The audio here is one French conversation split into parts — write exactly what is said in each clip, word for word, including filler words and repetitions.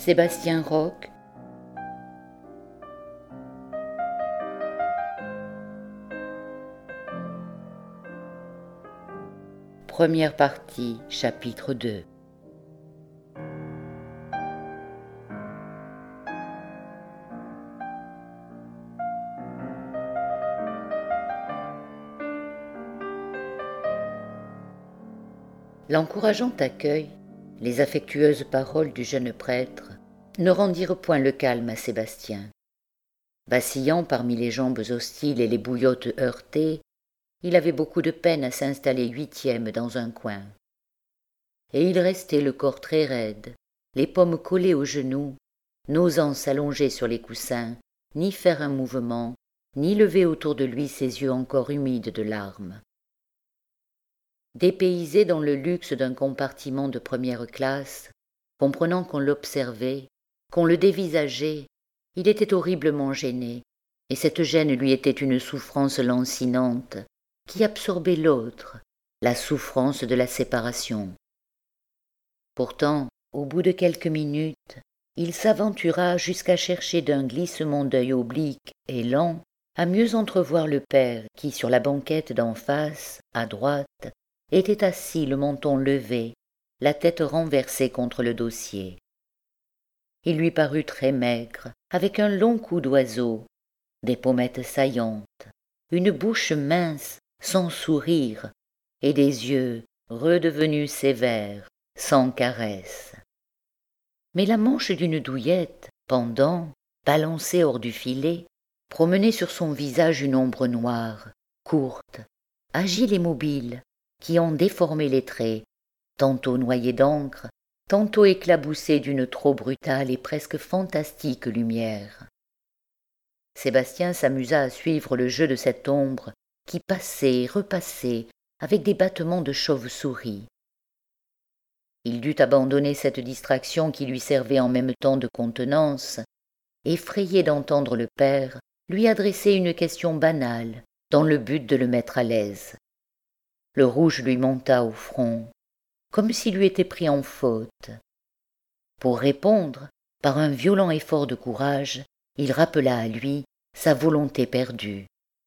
Sébastien Roch. Première partie, chapitre deux. L'encourageant accueil, les affectueuses paroles du jeune prêtre ne rendirent point le calme à Sébastien. Vacillant parmi les jambes hostiles et les bouillottes heurtées, il avait beaucoup de peine à s'installer huitième dans un coin. Et il restait le corps très raide, les paumes collées aux genoux, n'osant s'allonger sur les coussins, ni faire un mouvement, ni lever autour de lui ses yeux encore humides de larmes. Dépaysé dans le luxe d'un compartiment de première classe, comprenant qu'on l'observait, qu'on le dévisageait, il était horriblement gêné, et cette gêne lui était une souffrance lancinante, qui absorbait l'autre, la souffrance de la séparation. Pourtant, au bout de quelques minutes, il s'aventura jusqu'à chercher d'un glissement d'œil oblique et lent à mieux entrevoir le père qui, sur la banquette d'en face, à droite, était assis le menton levé, la tête renversée contre le dossier. Il lui parut très maigre, avec un long cou d'oiseau, des pommettes saillantes, une bouche mince, sans sourire, et des yeux redevenus sévères, sans caresse. Mais la manche d'une douillette, pendant, balancée hors du filet, promenait sur son visage une ombre noire, courte, agile et mobile, qui en déformait les traits, tantôt noyés d'encre, tantôt éclaboussés d'une trop brutale et presque fantastique lumière. Sébastien s'amusa à suivre le jeu de cette ombre qui passait et repassait avec des battements de chauve-souris. Il dut abandonner cette distraction qui lui servait en même temps de contenance, effrayé d'entendre le père lui adresser une question banale, dans le but de le mettre à l'aise. Le rouge lui monta au front, comme s'il eût été pris en faute. Pour répondre, par un violent effort de courage, il rappela à lui sa volonté perdue.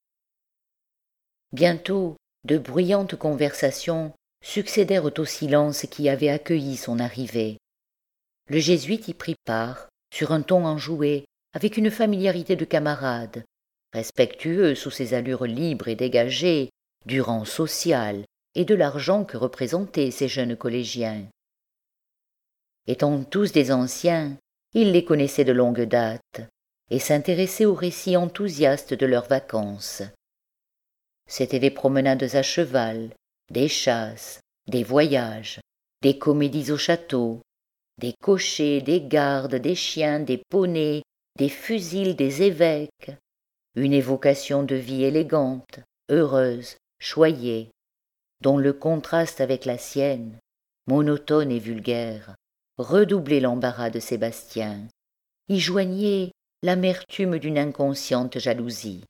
Bientôt, de bruyantes conversations succédèrent au silence qui avait accueilli son arrivée. Le jésuite y prit part, sur un ton enjoué, avec une familiarité de camarade, respectueux sous ses allures libres et dégagées, du rang social et de l'argent que représentaient ces jeunes collégiens. Étant tous des anciens, il les connaissait de longue date et s'intéressait aux récits enthousiastes de leurs vacances. C'étaient des promenades à cheval, des chasses, des voyages, des comédies au château, des cochers, des gardes, des chiens, des poneys, des fusils des évêques, une évocation de vie élégante, heureuse, choyée, dont le contraste avec la sienne, monotone et vulgaire, redoublait l'embarras de Sébastien, y joignait l'amertume d'une inconsciente jalousie.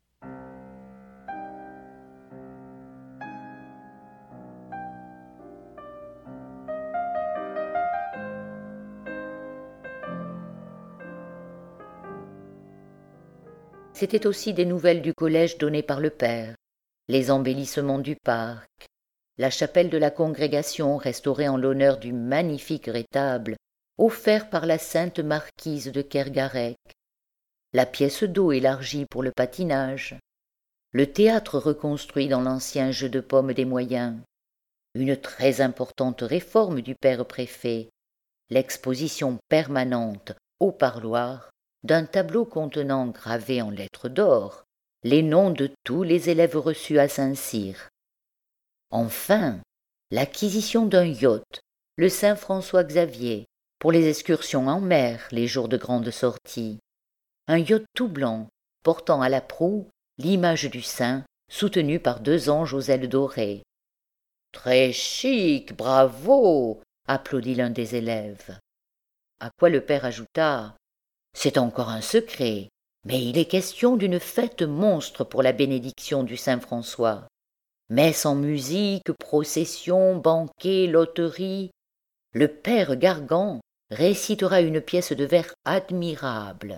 C'étaient aussi des nouvelles du collège données par le père, les embellissements du parc, la chapelle de la congrégation restaurée en l'honneur du magnifique rétable offert par la sainte marquise de Kergarec, la pièce d'eau élargie pour le patinage, le théâtre reconstruit dans l'ancien jeu de paume des moyens, une très importante réforme du père préfet, l'exposition permanente au parloir d'un tableau contenant gravés en lettres d'or les noms de tous les élèves reçus à Saint-Cyr. Enfin, l'acquisition d'un yacht, le Saint-François-Xavier, pour les excursions en mer les jours de grande sortie. Un yacht tout blanc, portant à la proue l'image du saint, soutenue par deux anges aux ailes dorées. « Très chic, bravo !» applaudit l'un des élèves. À quoi le père ajouta « C'est encore un secret, mais il est question d'une fête monstre pour la bénédiction du Saint-François. Messe en musique, procession, banquet, loterie. Le père Gargan récitera une pièce de vers admirable.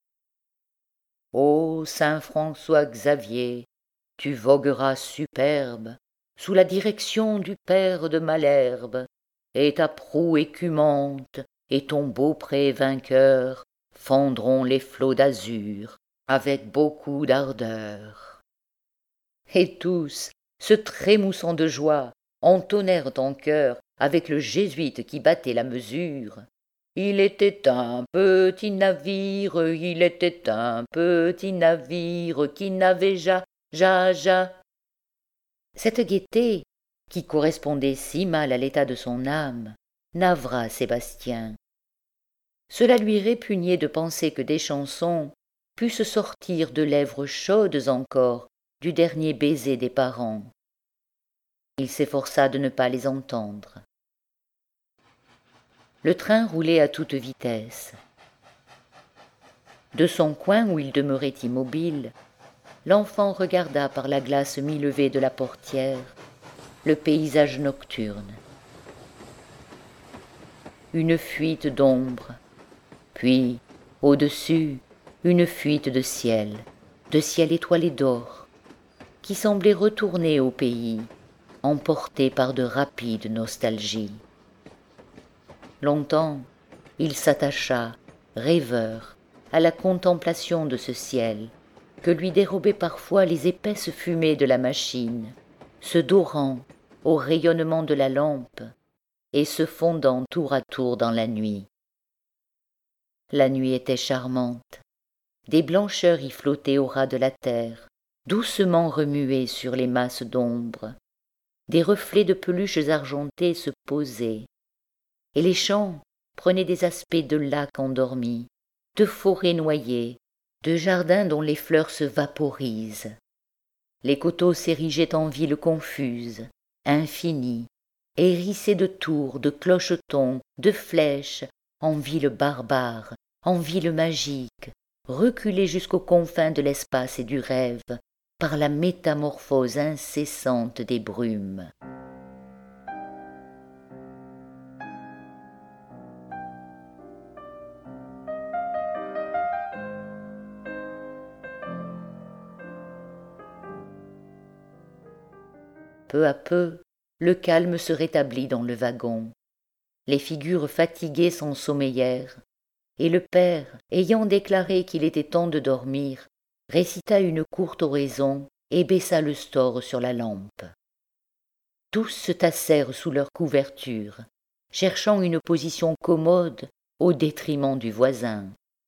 Ô saint François Xavier, tu vogueras superbe sous la direction du père de Malherbe, et ta proue écumante et ton beaupré vainqueur fendront les flots d'azur avec beaucoup d'ardeur. Et tous, se trémoussant de joie, entonnèrent en chœur avec le jésuite qui battait la mesure. Il était un petit navire, il était un petit navire qui n'avait ja, ja, ja. Cette gaieté, qui correspondait si mal à l'état de son âme, navra Sébastien. Cela lui répugnait de penser que des chansons pussent sortir de lèvres chaudes encore du dernier baiser des parents. Il s'efforça de ne pas les entendre. Le train roulait à toute vitesse. De son coin où il demeurait immobile, l'enfant regarda par la glace mi-levée de la portière le paysage nocturne. Une fuite d'ombre, puis, au-dessus, une fuite de ciel, de ciel étoilé d'or, qui semblait retourner au pays, emporté par de rapides nostalgies. Longtemps, il s'attacha, rêveur, à la contemplation de ce ciel, que lui dérobaient parfois les épaisses fumées de la machine, se dorant au rayonnement de la lampe et se fondant tour à tour dans la nuit. La nuit était charmante. Des blancheurs y flottaient au ras de la terre, doucement remuées sur les masses d'ombre. Des reflets de peluches argentées se posaient, et les champs prenaient des aspects de lacs endormis, de forêts noyées, de jardins dont les fleurs se vaporisent. Les coteaux s'érigeaient en villes confuses, infinies, hérissées de tours, de clochetons, de flèches, en villes barbares, en villes magiques, reculées jusqu'aux confins de l'espace et du rêve, par la métamorphose incessante des brumes. Peu à peu, le calme se rétablit dans le wagon. Les figures fatiguées s'ensommeillèrent, et le père, ayant déclaré qu'il était temps de dormir, récita une courte oraison et baissa le store sur la lampe. Tous se tassèrent sous leur couverture, cherchant une position commode au détriment du voisin.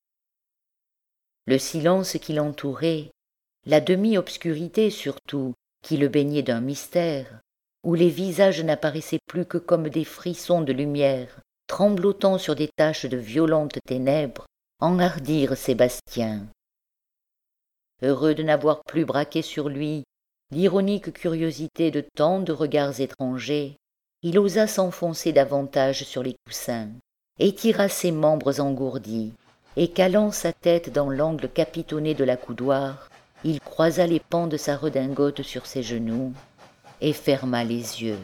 Le silence qui l'entourait, la demi-obscurité surtout, qui le baignait d'un mystère, où les visages n'apparaissaient plus que comme des frissons de lumière, tremblotant sur des taches de violentes ténèbres, enhardirent Sébastien. Heureux de n'avoir plus braqué sur lui l'ironique curiosité de tant de regards étrangers, il osa s'enfoncer davantage sur les coussins, étira ses membres engourdis, et calant sa tête dans l'angle capitonné de la coudoir, il croisa les pans de sa redingote sur ses genoux et ferma les yeux.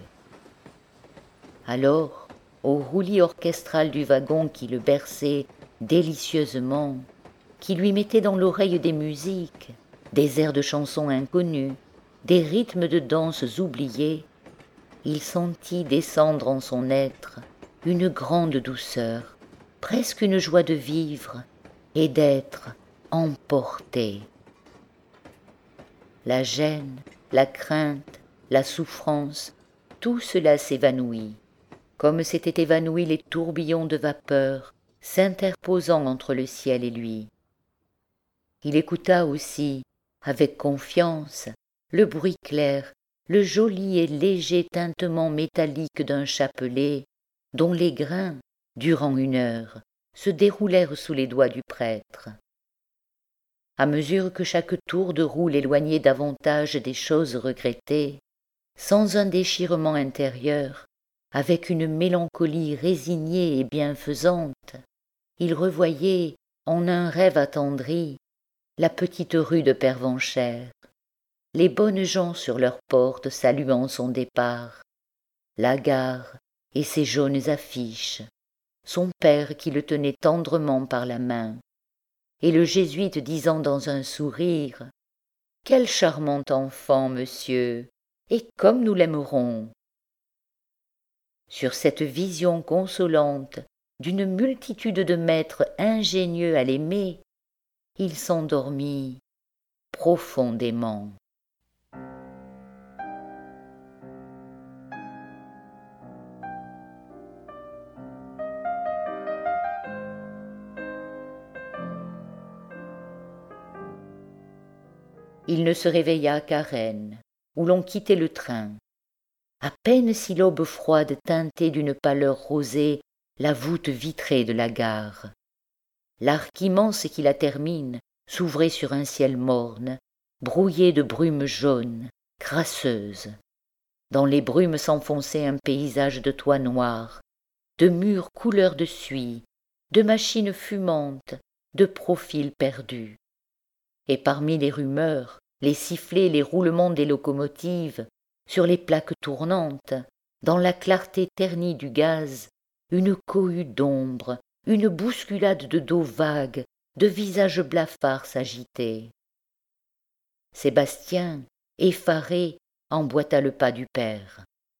Alors, au roulis orchestral du wagon qui le berçait délicieusement, qui lui mettait dans l'oreille des musiques, des airs de chansons inconnues, des rythmes de danses oubliés, il sentit descendre en son être une grande douceur, presque une joie de vivre et d'être emporté. La gêne, la crainte, la souffrance, tout cela s'évanouit, comme s'étaient évanouis les tourbillons de vapeur s'interposant entre le ciel et lui. Il écouta aussi, avec confiance, le bruit clair, le joli et léger tintement métallique d'un chapelet, dont les grains, durant une heure, se déroulèrent sous les doigts du prêtre. À mesure que chaque tour de roue l'éloignait davantage des choses regrettées, sans un déchirement intérieur, avec une mélancolie résignée et bienfaisante, il revoyait, en un rêve attendri, la petite rue de Pervenchères, les bonnes gens sur leurs portes saluant son départ, la gare et ses jaunes affiches, son père qui le tenait tendrement par la main, et le jésuite disant dans un sourire « Quel charmant enfant, monsieur, et comme nous l'aimerons !» Sur cette vision consolante d'une multitude de maîtres ingénieux à l'aimer, il s'endormit profondément. Il ne se réveilla qu'à Rennes, où l'on quittait le train. À peine si l'aube froide teintait d'une pâleur rosée la voûte vitrée de la gare. L'arc immense qui la termine s'ouvrait sur un ciel morne, brouillé de brumes jaunes, crasseuses. Dans les brumes s'enfonçait un paysage de toits noirs, de murs couleur de suie, de machines fumantes, de profils perdus. Et parmi les rumeurs, les sifflets, les roulements des locomotives, sur les plaques tournantes, dans la clarté ternie du gaz, une cohue d'ombre, une bousculade de dos vagues, de visages blafards s'agitaient. Sébastien, effaré, emboîta le pas du père.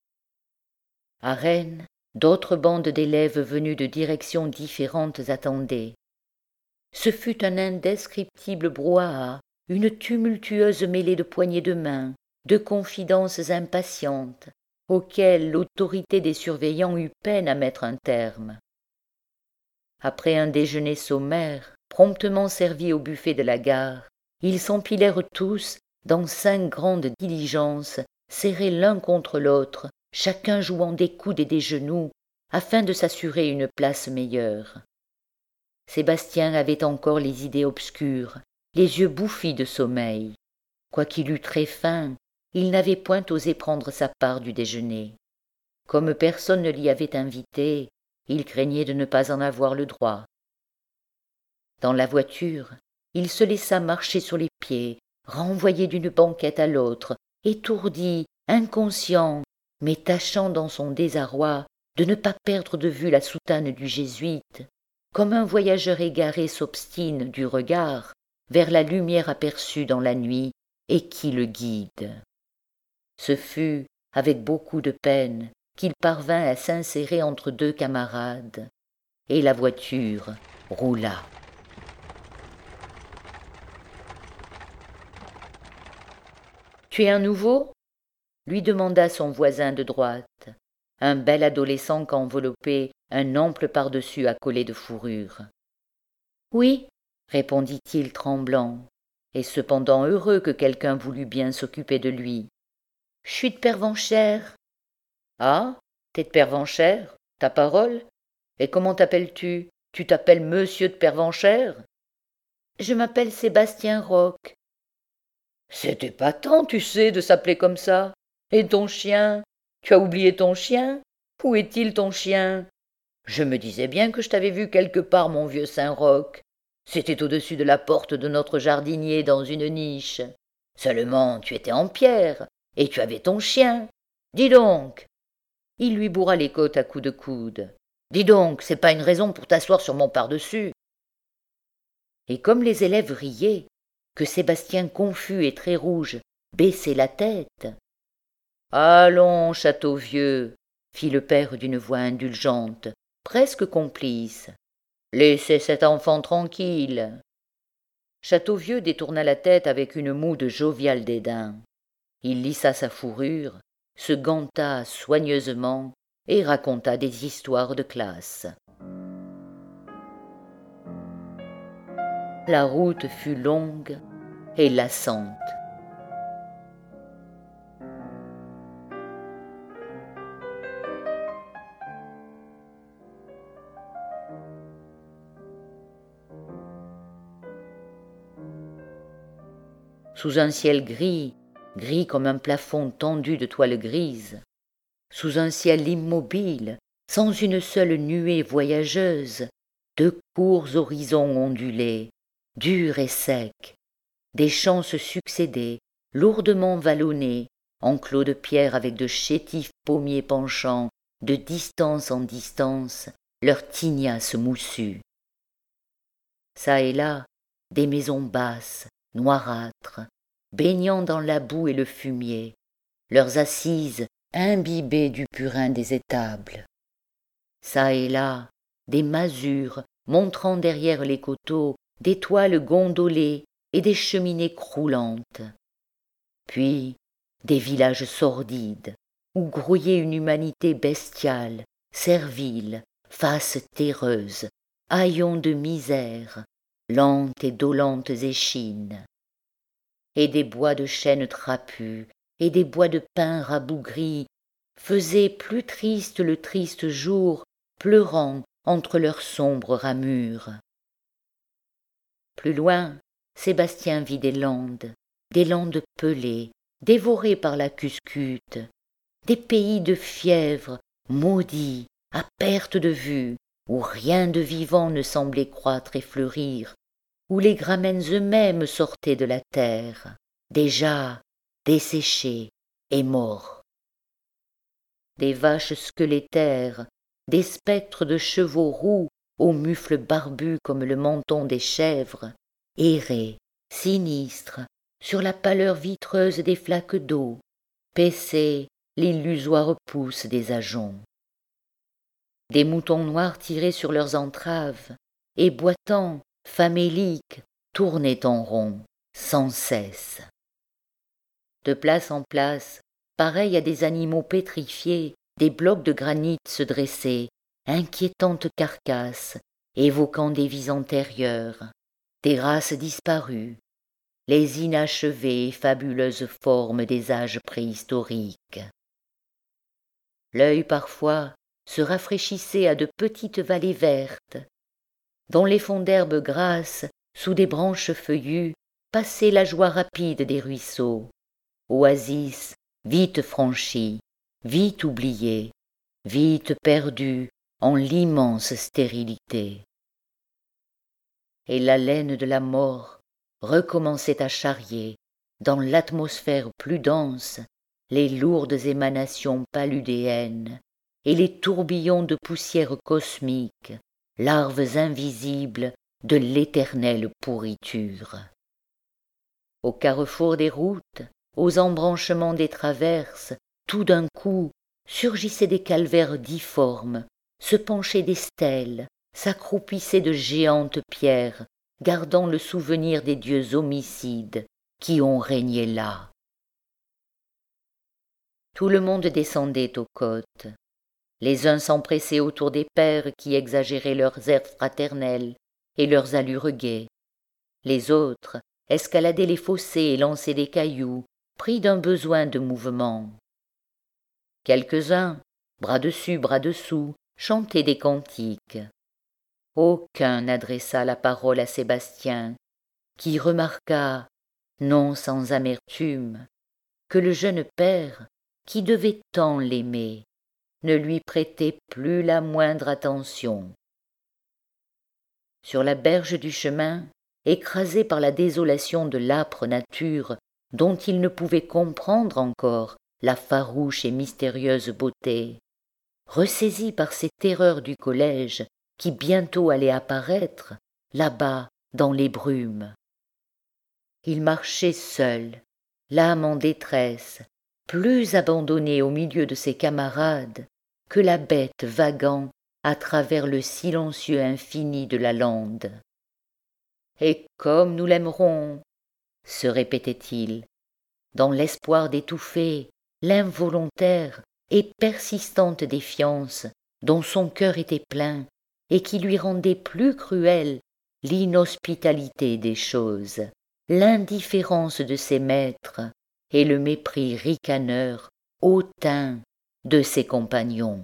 À Rennes, d'autres bandes d'élèves venus de directions différentes attendaient. Ce fut un indescriptible brouhaha, une tumultueuse mêlée de poignées de main, de confidences impatientes, auxquelles l'autorité des surveillants eut peine à mettre un terme. Après un déjeuner sommaire, promptement servi au buffet de la gare, ils s'empilèrent tous dans cinq grandes diligences, serrés l'un contre l'autre, chacun jouant des coudes et des genoux, afin de s'assurer une place meilleure. Sébastien avait encore les idées obscures, les yeux bouffis de sommeil. Quoiqu'il eût très faim, il n'avait point osé prendre sa part du déjeuner. Comme personne ne l'y avait invité, il craignait de ne pas en avoir le droit. Dans la voiture, il se laissa marcher sur les pieds, renvoyé d'une banquette à l'autre, étourdi, inconscient, mais tâchant dans son désarroi de ne pas perdre de vue la soutane du jésuite, comme un voyageur égaré s'obstine du regard vers la lumière aperçue dans la nuit et qui le guide. Ce fut, avec beaucoup de peine, qu'il parvint à s'insérer entre deux camarades, et la voiture roula. « Tu es un nouveau ?» lui demanda son voisin de droite, un bel adolescent qu'enveloppait un ample pardessus à collet de fourrure. « Oui, » répondit-il tremblant, et cependant heureux que quelqu'un voulût bien s'occuper de lui. « Je suis de Pervenchères. »« Ah, t'es de Pervenchères, ta parole? Et comment t'appelles-tu? Tu t'appelles Monsieur de Pervenchères ?»« Je m'appelle Sébastien Roch. »« C'est épatant, tu sais, de s'appeler comme ça. Et ton chien? Tu as oublié ton chien? Où est-il ton chien? Je me disais bien que je t'avais vu quelque part, mon vieux Saint-Roch. C'était au-dessus de la porte de notre jardinier dans une niche. Seulement, tu étais en pierre, et tu avais ton chien. Dis donc !» Il lui bourra les côtes à coups de coude. « Dis donc, c'est pas une raison pour t'asseoir sur mon pardessus. » Et comme les élèves riaient, que Sébastien confus et très rouge baissait la tête. « Allons, Châteauvieux, » fit le père d'une voix indulgente, presque complice. « Laissez cet enfant tranquille. » Châteauvieux détourna la tête avec une moue de jovial dédain. Il lissa sa fourrure, se ganta soigneusement et raconta des histoires de classe. La route fut longue et lassante. Sous un ciel gris, gris comme un plafond tendu de toile grise, sous un ciel immobile, sans une seule nuée voyageuse, de courts horizons ondulés, durs et secs, des champs se succédaient, lourdement vallonnés, enclos de pierre avec de chétifs pommiers penchants, de distance en distance, leurs tignasses moussues. Çà et là, des maisons basses, noirâtres, baignant dans la boue et le fumier, leurs assises imbibées du purin des étables. Çà et là, des masures montrant derrière les coteaux des toiles gondolées et des cheminées croulantes. Puis des villages sordides, où grouillait une humanité bestiale, servile, face terreuse, haillons de misère, lentes et dolentes échines. Et des bois de chênes trapus, et des bois de pins rabougris, faisaient plus triste le triste jour, pleurant entre leurs sombres ramures. Plus loin, Sébastien vit des landes, des landes pelées, dévorées par la cuscute, des pays de fièvre, maudits, à perte de vue, où rien de vivant ne semblait croître et fleurir, où les gramènes eux-mêmes sortaient de la terre, déjà desséchés et morts. Des vaches squelettaires, des spectres de chevaux roux aux mufles barbus comme le menton des chèvres, erraient, sinistres, sur la pâleur vitreuse des flaques d'eau, paissaient l'illusoire pouce des ajoncs. Des moutons noirs tiraient sur leurs entraves, et boitant, faméliques, tournaient en rond, sans cesse. De place en place, pareils à des animaux pétrifiés, des blocs de granit se dressaient, inquiétantes carcasses, évoquant des vies antérieures, des races disparues, les inachevées et fabuleuses formes des âges préhistoriques. L'œil parfois se rafraîchissait à de petites vallées vertes, dont les fonds d'herbe grasses, sous des branches feuillues, passait la joie rapide des ruisseaux, oasis vite franchie, vite oubliée, vite perdue en l'immense stérilité. Et l'haleine de la mort recommençait à charrier, dans l'atmosphère plus dense, les lourdes émanations paludéennes et les tourbillons de poussière cosmique, larves invisibles de l'éternelle pourriture. Au carrefour des routes, aux embranchements des traverses, tout d'un coup surgissaient des calvaires difformes, se penchaient des stèles, s'accroupissaient de géantes pierres, gardant le souvenir des dieux homicides qui ont régné là. Tout le monde descendait aux côtes. Les uns s'empressaient autour des pères qui exagéraient leurs airs fraternels et leurs allures gaies. Les autres escaladaient les fossés et lançaient des cailloux, pris d'un besoin de mouvement. Quelques-uns, bras dessus, bras dessous, chantaient des cantiques. Aucun n'adressa la parole à Sébastien, qui remarqua, non sans amertume, que le jeune père, qui devait tant l'aimer, ne lui prêtait plus la moindre attention. Sur la berge du chemin, écrasé par la désolation de l'âpre nature dont il ne pouvait comprendre encore la farouche et mystérieuse beauté, ressaisi par ces terreurs du collège qui bientôt allaient apparaître, là-bas dans les brumes. Il marchait seul, l'âme en détresse, plus abandonné au milieu de ses camarades que la bête vaguant à travers le silencieux infini de la lande. « Et comme nous l'aimerons !» se répétait-il, dans l'espoir d'étouffer l'involontaire et persistante défiance dont son cœur était plein et qui lui rendait plus cruelle l'inhospitalité des choses, l'indifférence de ses maîtres et le mépris ricaneur, hautain, de ses compagnons.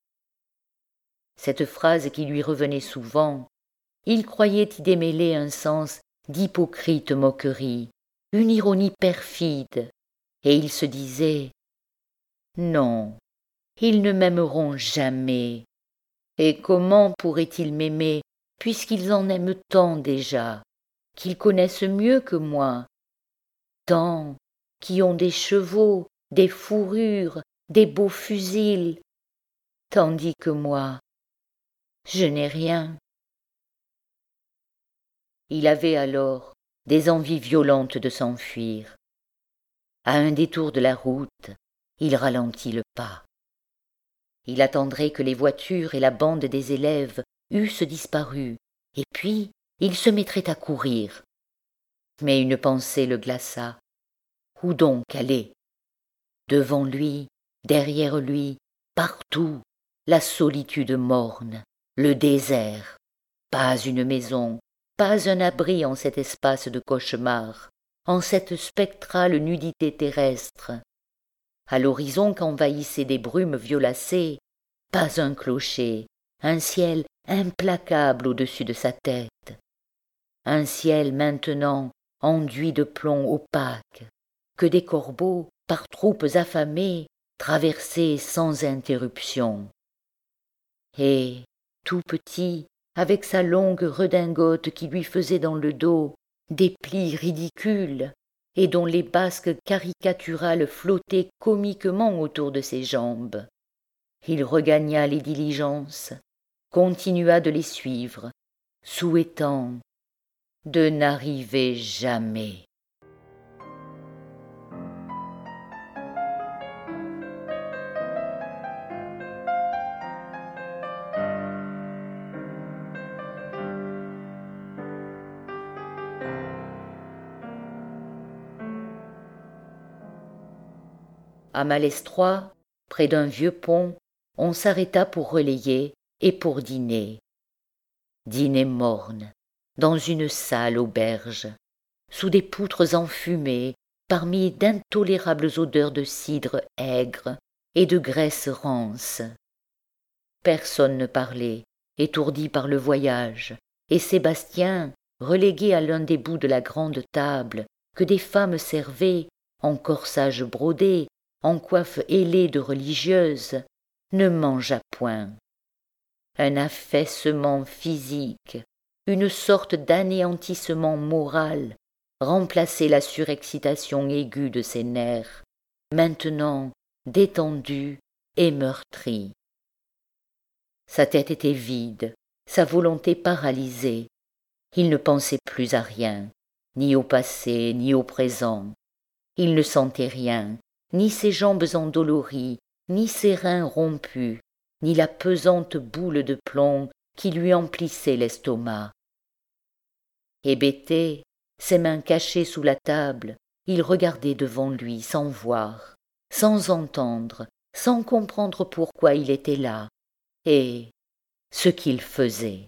Cette phrase qui lui revenait souvent, il croyait y démêler un sens d'hypocrite moquerie, une ironie perfide, et il se disait « Non, ils ne m'aimeront jamais. Et comment pourraient-ils m'aimer puisqu'ils en aiment tant déjà, qu'ils connaissent mieux que moi, tant, qui ont des chevaux, des fourrures, des beaux fusils, tandis que moi, Je n'ai rien. » Il avait alors des envies violentes de s'enfuir. À un détour de la route, il ralentit le pas. Il attendrait que les voitures et la bande des élèves eussent disparu, et puis il se mettrait à courir. Mais une pensée le glaça. Où donc aller? Devant lui, derrière lui, partout, la solitude morne, le désert. Pas une maison, pas un abri en cet espace de cauchemar, en cette spectrale nudité terrestre. À l'horizon qu'envahissaient des brumes violacées, pas un clocher, un ciel implacable au-dessus de sa tête. Un ciel maintenant enduit de plomb opaque, que des corbeaux, par troupes affamées, traversaient sans interruption. Et, tout petit, avec sa longue redingote qui lui faisait dans le dos des plis ridicules, et dont les basques caricaturales flottaient comiquement autour de ses jambes, il regagna les diligences, continua de les suivre, souhaitant de n'arriver jamais. À Malestroit, près d'un vieux pont, on s'arrêta pour relayer et pour dîner. Dîner morne, dans une sale auberge, sous des poutres enfumées, parmi d'intolérables odeurs de cidre aigre et de graisse rance. Personne ne parlait, étourdi par le voyage, et Sébastien, relégué à l'un des bouts de la grande table que des femmes servaient, en corsage brodé, en coiffe ailée de religieuse, ne mangea point. Un affaissement physique, une sorte d'anéantissement moral remplaçait la surexcitation aiguë de ses nerfs, maintenant détendus et meurtris. Sa tête était vide, sa volonté paralysée. Il ne pensait plus à rien, ni au passé, ni au présent. Il ne sentait rien, ni ses jambes endolories, ni ses reins rompus, ni la pesante boule de plomb qui lui emplissait l'estomac. Hébété, ses mains cachées sous la table, il regardait devant lui sans voir, sans entendre, sans comprendre pourquoi il était là, et ce qu'il faisait.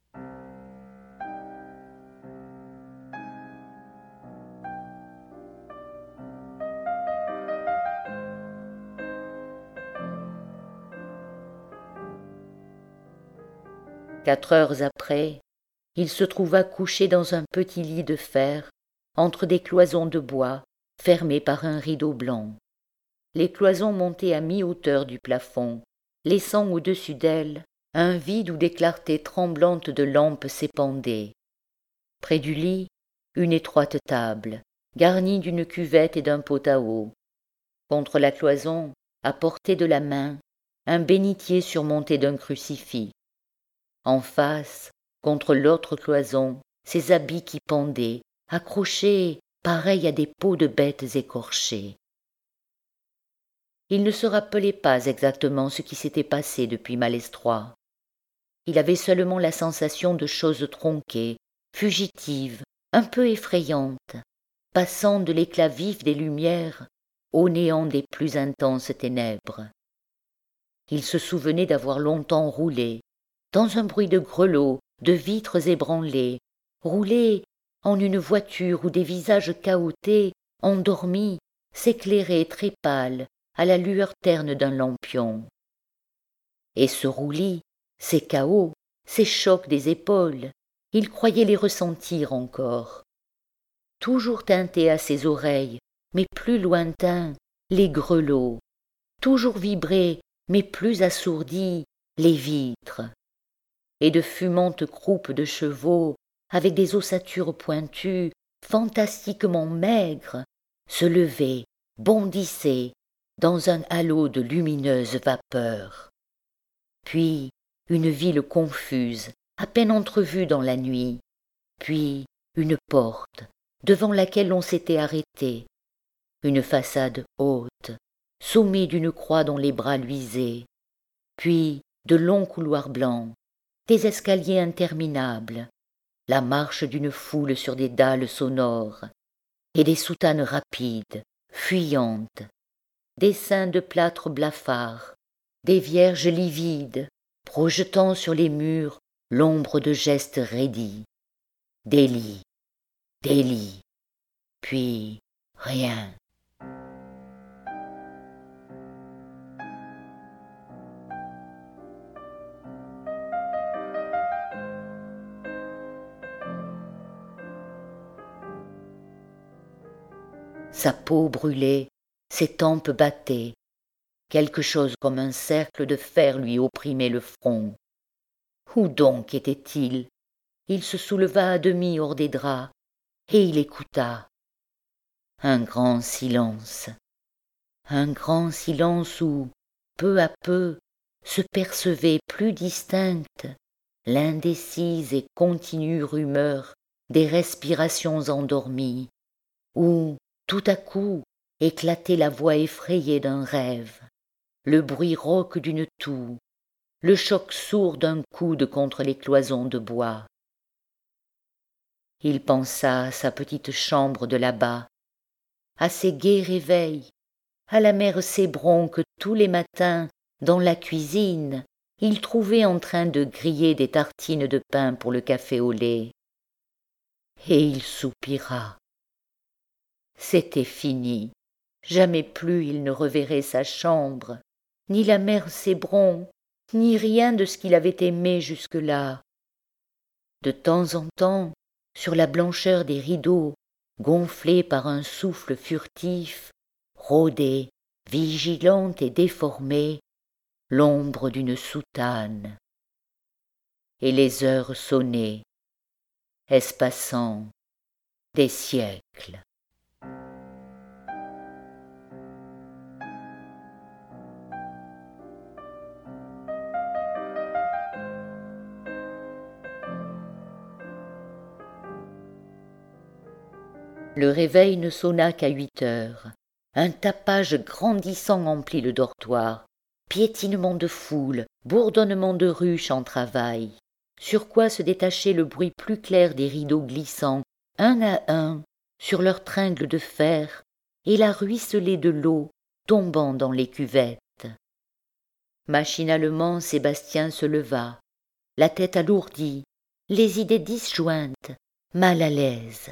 Quatre heures après, il se trouva couché dans un petit lit de fer, entre des cloisons de bois, fermées par un rideau blanc. Les cloisons montaient à mi-hauteur du plafond, laissant au-dessus d'elles un vide où des clartés tremblantes de lampes s'épandaient. Près du lit, une étroite table, garnie d'une cuvette et d'un pot à eau. Contre la cloison, à portée de la main, un bénitier surmonté d'un crucifix. En face, contre l'autre cloison, ses habits qui pendaient, accrochés, pareils à des peaux de bêtes écorchées. Il ne se rappelait pas exactement ce qui s'était passé depuis Malestroit. Il avait seulement la sensation de choses tronquées, fugitives, un peu effrayantes, passant de l'éclat vif des lumières au néant des plus intenses ténèbres. Il se souvenait d'avoir longtemps roulé, dans un bruit de grelots, de vitres ébranlées, roulé en une voiture où des visages cahotés, endormis, s'éclairaient très pâles à la lueur terne d'un lampion. Et ce roulis, ces cahots, ces chocs des épaules, il croyait les ressentir encore. Toujours teintés à ses oreilles, mais plus lointains, les grelots, toujours vibrés, mais plus assourdis, les vitres. Et de fumantes croupes de chevaux, avec des ossatures pointues, fantastiquement maigres, se levaient, bondissaient, dans un halo de lumineuse vapeur. Puis, une ville confuse, à peine entrevue dans la nuit, puis une porte, devant laquelle on s'était arrêté, une façade haute, sommée d'une croix dont les bras luisaient, puis de longs couloirs blancs, des escaliers interminables, la marche d'une foule sur des dalles sonores, et des soutanes rapides, fuyantes, des seins de plâtre blafard, des vierges livides, projetant sur les murs l'ombre de gestes raidis, des lits, des lits, puis rien. Sa peau brûlait, ses tempes battaient, quelque chose comme un cercle de fer lui opprimait le front. Où donc était-il? Il se souleva à demi hors des draps, et il écouta. Un grand silence, un grand silence où, peu à peu, se percevait plus distincte l'indécise et continue rumeur des respirations endormies, où, tout à coup, éclatait la voix effrayée d'un rêve, le bruit rauque d'une toux, le choc sourd d'un coude contre les cloisons de bois. Il pensa à sa petite chambre de là-bas, à ses gais réveils, à la mère Cébron que tous les matins, dans la cuisine, il trouvait en train de griller des tartines de pain pour le café au lait. Et il soupira. C'était fini. Jamais plus il ne reverrait sa chambre, ni la mère Cébron, ni rien de ce qu'il avait aimé jusque-là. De temps en temps, sur la blancheur des rideaux, gonflés par un souffle furtif, rôdait, vigilante et déformée, l'ombre d'une soutane. Et les heures sonnaient, espaçant des siècles. Le réveil ne sonna qu'à huit heures. Un tapage grandissant emplit le dortoir. Piétinement de foule, bourdonnement de ruches en travail. Sur quoi se détachait le bruit plus clair des rideaux glissant, un à un, sur leurs tringles de fer, et la ruisselée de l'eau tombant dans les cuvettes. Machinalement, Sébastien se leva, la tête alourdie, les idées disjointes, mal à l'aise.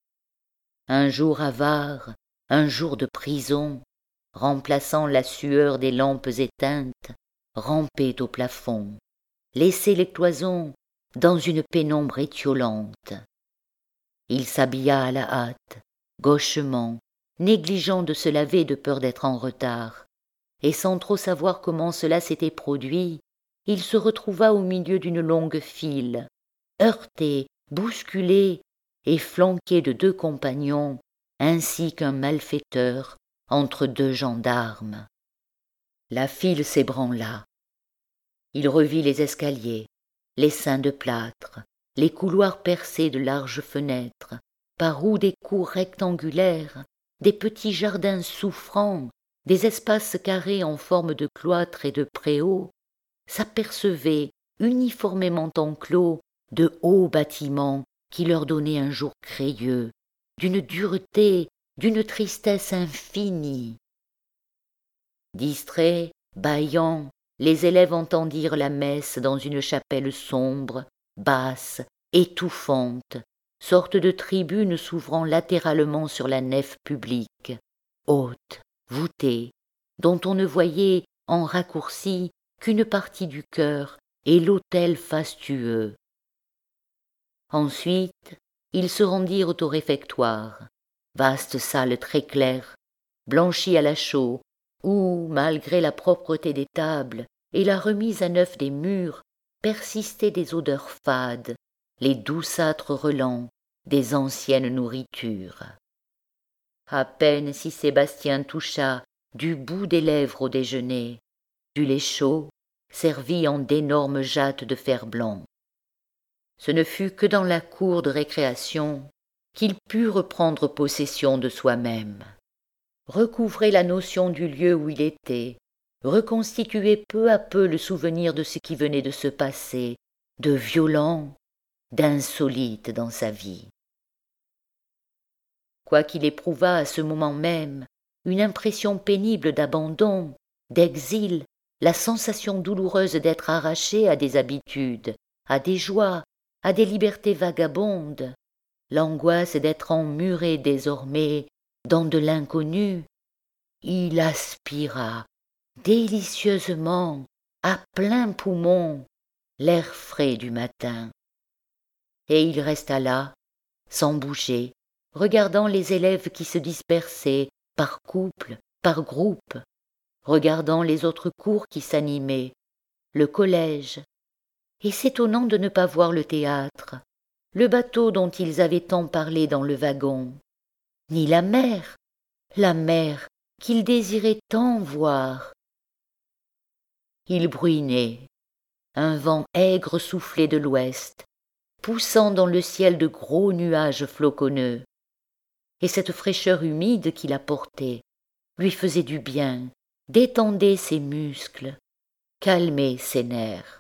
Un jour avare, un jour de prison, remplaçant la sueur des lampes éteintes, rampait au plafond, laissait les cloisons dans une pénombre étiolante. Il s'habilla à la hâte, gauchement, négligeant de se laver de peur d'être en retard, et sans trop savoir comment cela s'était produit, il se retrouva au milieu d'une longue file, heurté, bousculé, et flanqué de deux compagnons, ainsi qu'un malfaiteur entre deux gendarmes. La file s'ébranla. Il revit les escaliers, les seins de plâtre, les couloirs percés de larges fenêtres, par où des cours rectangulaires, des petits jardins souffrants, des espaces carrés en forme de cloître et de préaux, s'apercevaient uniformément enclos de hauts bâtiments qui leur donnaient un jour crayeux, d'une dureté, d'une tristesse infinie. Distraits, bâillant, les élèves entendirent la messe dans une chapelle sombre, basse, étouffante, sorte de tribune s'ouvrant latéralement sur la nef publique, haute, voûtée, dont on ne voyait, en raccourci, qu'une partie du chœur et l'autel fastueux. Ensuite, ils se rendirent au réfectoire, vaste salle très claire, blanchie à la chaux, où, malgré la propreté des tables et la remise à neuf des murs, persistaient des odeurs fades, les douceâtres relents des anciennes nourritures. À peine si Sébastien toucha du bout des lèvres au déjeuner, du lait chaud, servis en d'énormes jattes de fer-blanc. Ce ne fut que dans la cour de récréation qu'il put reprendre possession de soi-même, recouvrer la notion du lieu où il était, reconstituer peu à peu le souvenir de ce qui venait de se passer, de violent, d'insolite dans sa vie. Quoiqu'il éprouvât à ce moment même une impression pénible d'abandon, d'exil, la sensation douloureuse d'être arraché à des habitudes, à des joies, à des libertés vagabondes, l'angoisse d'être emmuré désormais dans de l'inconnu, il aspira délicieusement, à plein poumon, l'air frais du matin. Et il resta là, sans bouger, regardant les élèves qui se dispersaient par couples, par groupes, regardant les autres cours qui s'animaient, le collège, et s'étonnant de ne pas voir le théâtre, le bateau dont ils avaient tant parlé dans le wagon, ni la mer, la mer qu'il désirait tant voir. Il bruinait, un vent aigre soufflait de l'ouest, poussant dans le ciel de gros nuages floconneux, et cette fraîcheur humide qu'il apportait lui faisait du bien, détendait ses muscles, calmait ses nerfs.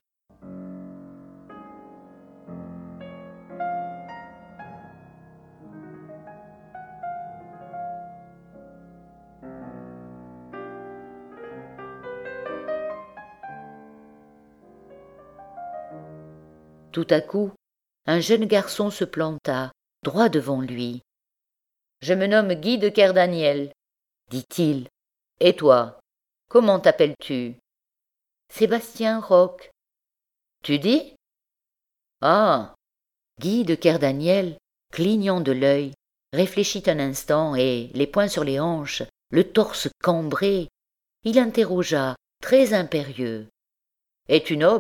Tout à coup, un jeune garçon se planta, droit devant lui. « Je me nomme Guy de Kerdaniel, » dit-il. « Et toi, comment t'appelles-tu ?»« Sébastien Roch. »« Tu dis ?»« Ah !» Guy de Kerdaniel, clignant de l'œil, réfléchit un instant et, les poings sur les hanches, le torse cambré, il interrogea, très impérieux. « Es-tu noble ?»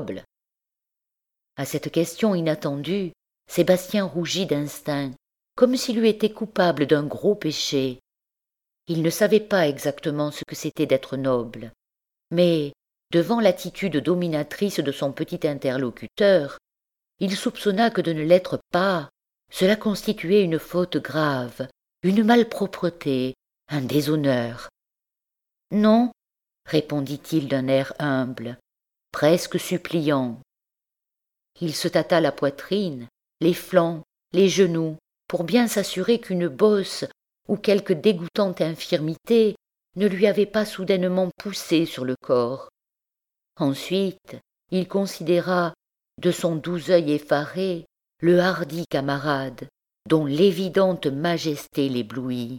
À cette question inattendue, Sébastien rougit d'instinct, comme s'il eût été coupable d'un gros péché. Il ne savait pas exactement ce que c'était d'être noble, mais, devant l'attitude dominatrice de son petit interlocuteur, il soupçonna que de ne l'être pas, cela constituait une faute grave, une malpropreté, un déshonneur. « Non, » répondit-il d'un air humble, presque suppliant. Il se tâta la poitrine, les flancs, les genoux, pour bien s'assurer qu'une bosse ou quelque dégoûtante infirmité ne lui avait pas soudainement poussé sur le corps. Ensuite, il considéra, de son doux œil effaré, le hardi camarade, dont l'évidente majesté l'éblouit.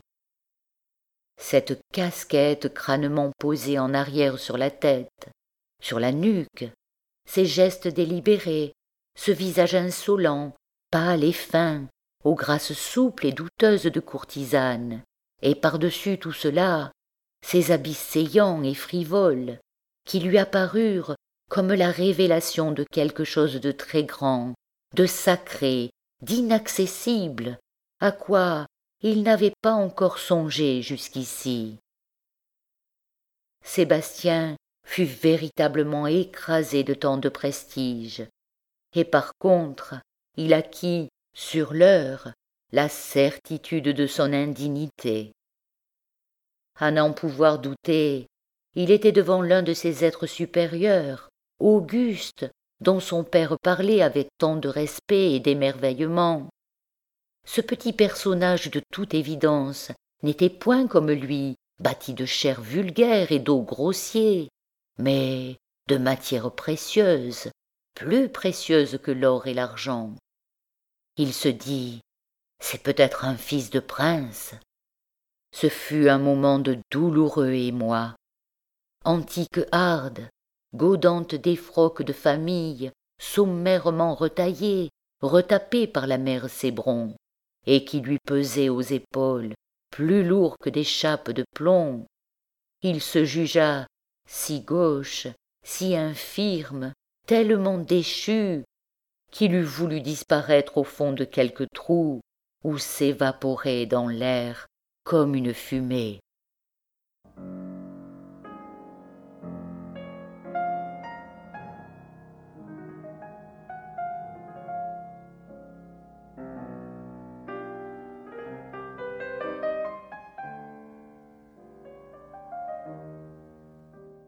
Cette casquette crânement posée en arrière sur la tête, sur la nuque, ces gestes délibérés, ce visage insolent, pâle et fin, aux grâces souples et douteuses de courtisane, et par-dessus tout cela, ces habits saillants et frivoles, qui lui apparurent comme la révélation de quelque chose de très grand, de sacré, d'inaccessible, à quoi il n'avait pas encore songé jusqu'ici. Sébastien fut véritablement écrasé de tant de prestige, et par contre il acquit, sur l'heure, la certitude de son indignité. À n'en pouvoir douter, il était devant l'un de ces êtres supérieurs, augustes, dont son père parlait avec tant de respect et d'émerveillement. Ce petit personnage de toute évidence n'était point comme lui, bâti de chair vulgaire et d'os grossiers, mais de matières précieuses, plus précieuses que l'or et l'argent. Il se dit, c'est peut-être un fils de prince. Ce fut un moment de douloureux émoi. Antique harde, gaudante défroques de famille, sommairement retaillée, retapée par la mère Cébron, et qui lui pesait aux épaules, plus lourd que des chapes de plomb. Il se jugea si gauche, si infirme, tellement déchu, qu'il eût voulu disparaître au fond de quelque trou ou s'évaporer dans l'air comme une fumée.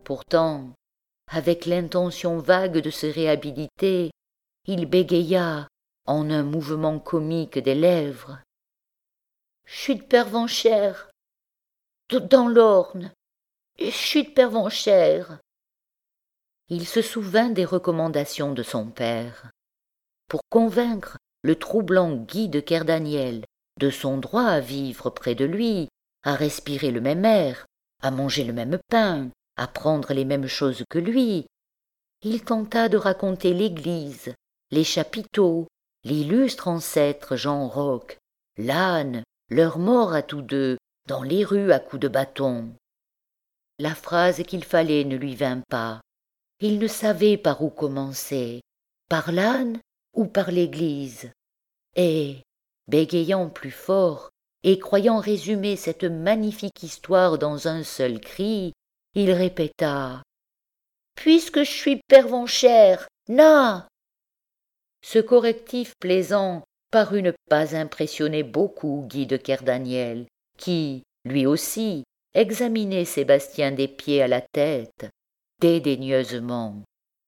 Pourtant, avec l'intention vague de se réhabiliter, il bégaya, en un mouvement comique des lèvres. « Chut, Pervenchère, dans l'Orne, chut, Pervenchère. » Il se souvint des recommandations de son père. Pour convaincre le troublant Guy de Kerdaniel de son droit à vivre près de lui, à respirer le même air, à manger le même pain, à prendre les mêmes choses que lui, il tenta de raconter l'Église, les chapiteaux, l'illustre ancêtre Jean Roch, l'âne, leur mort à tous deux, dans les rues à coups de bâton. La phrase qu'il fallait ne lui vint pas. Il ne savait par où commencer, par l'âne ou par l'Église. Et, bégayant plus fort, et croyant résumer cette magnifique histoire dans un seul cri, il répéta « Puisque je suis Pervenchère, na !» Ce correctif plaisant parut ne pas impressionner beaucoup Guy de Kerdaniel, qui, lui aussi, examinait Sébastien des pieds à la tête, dédaigneusement.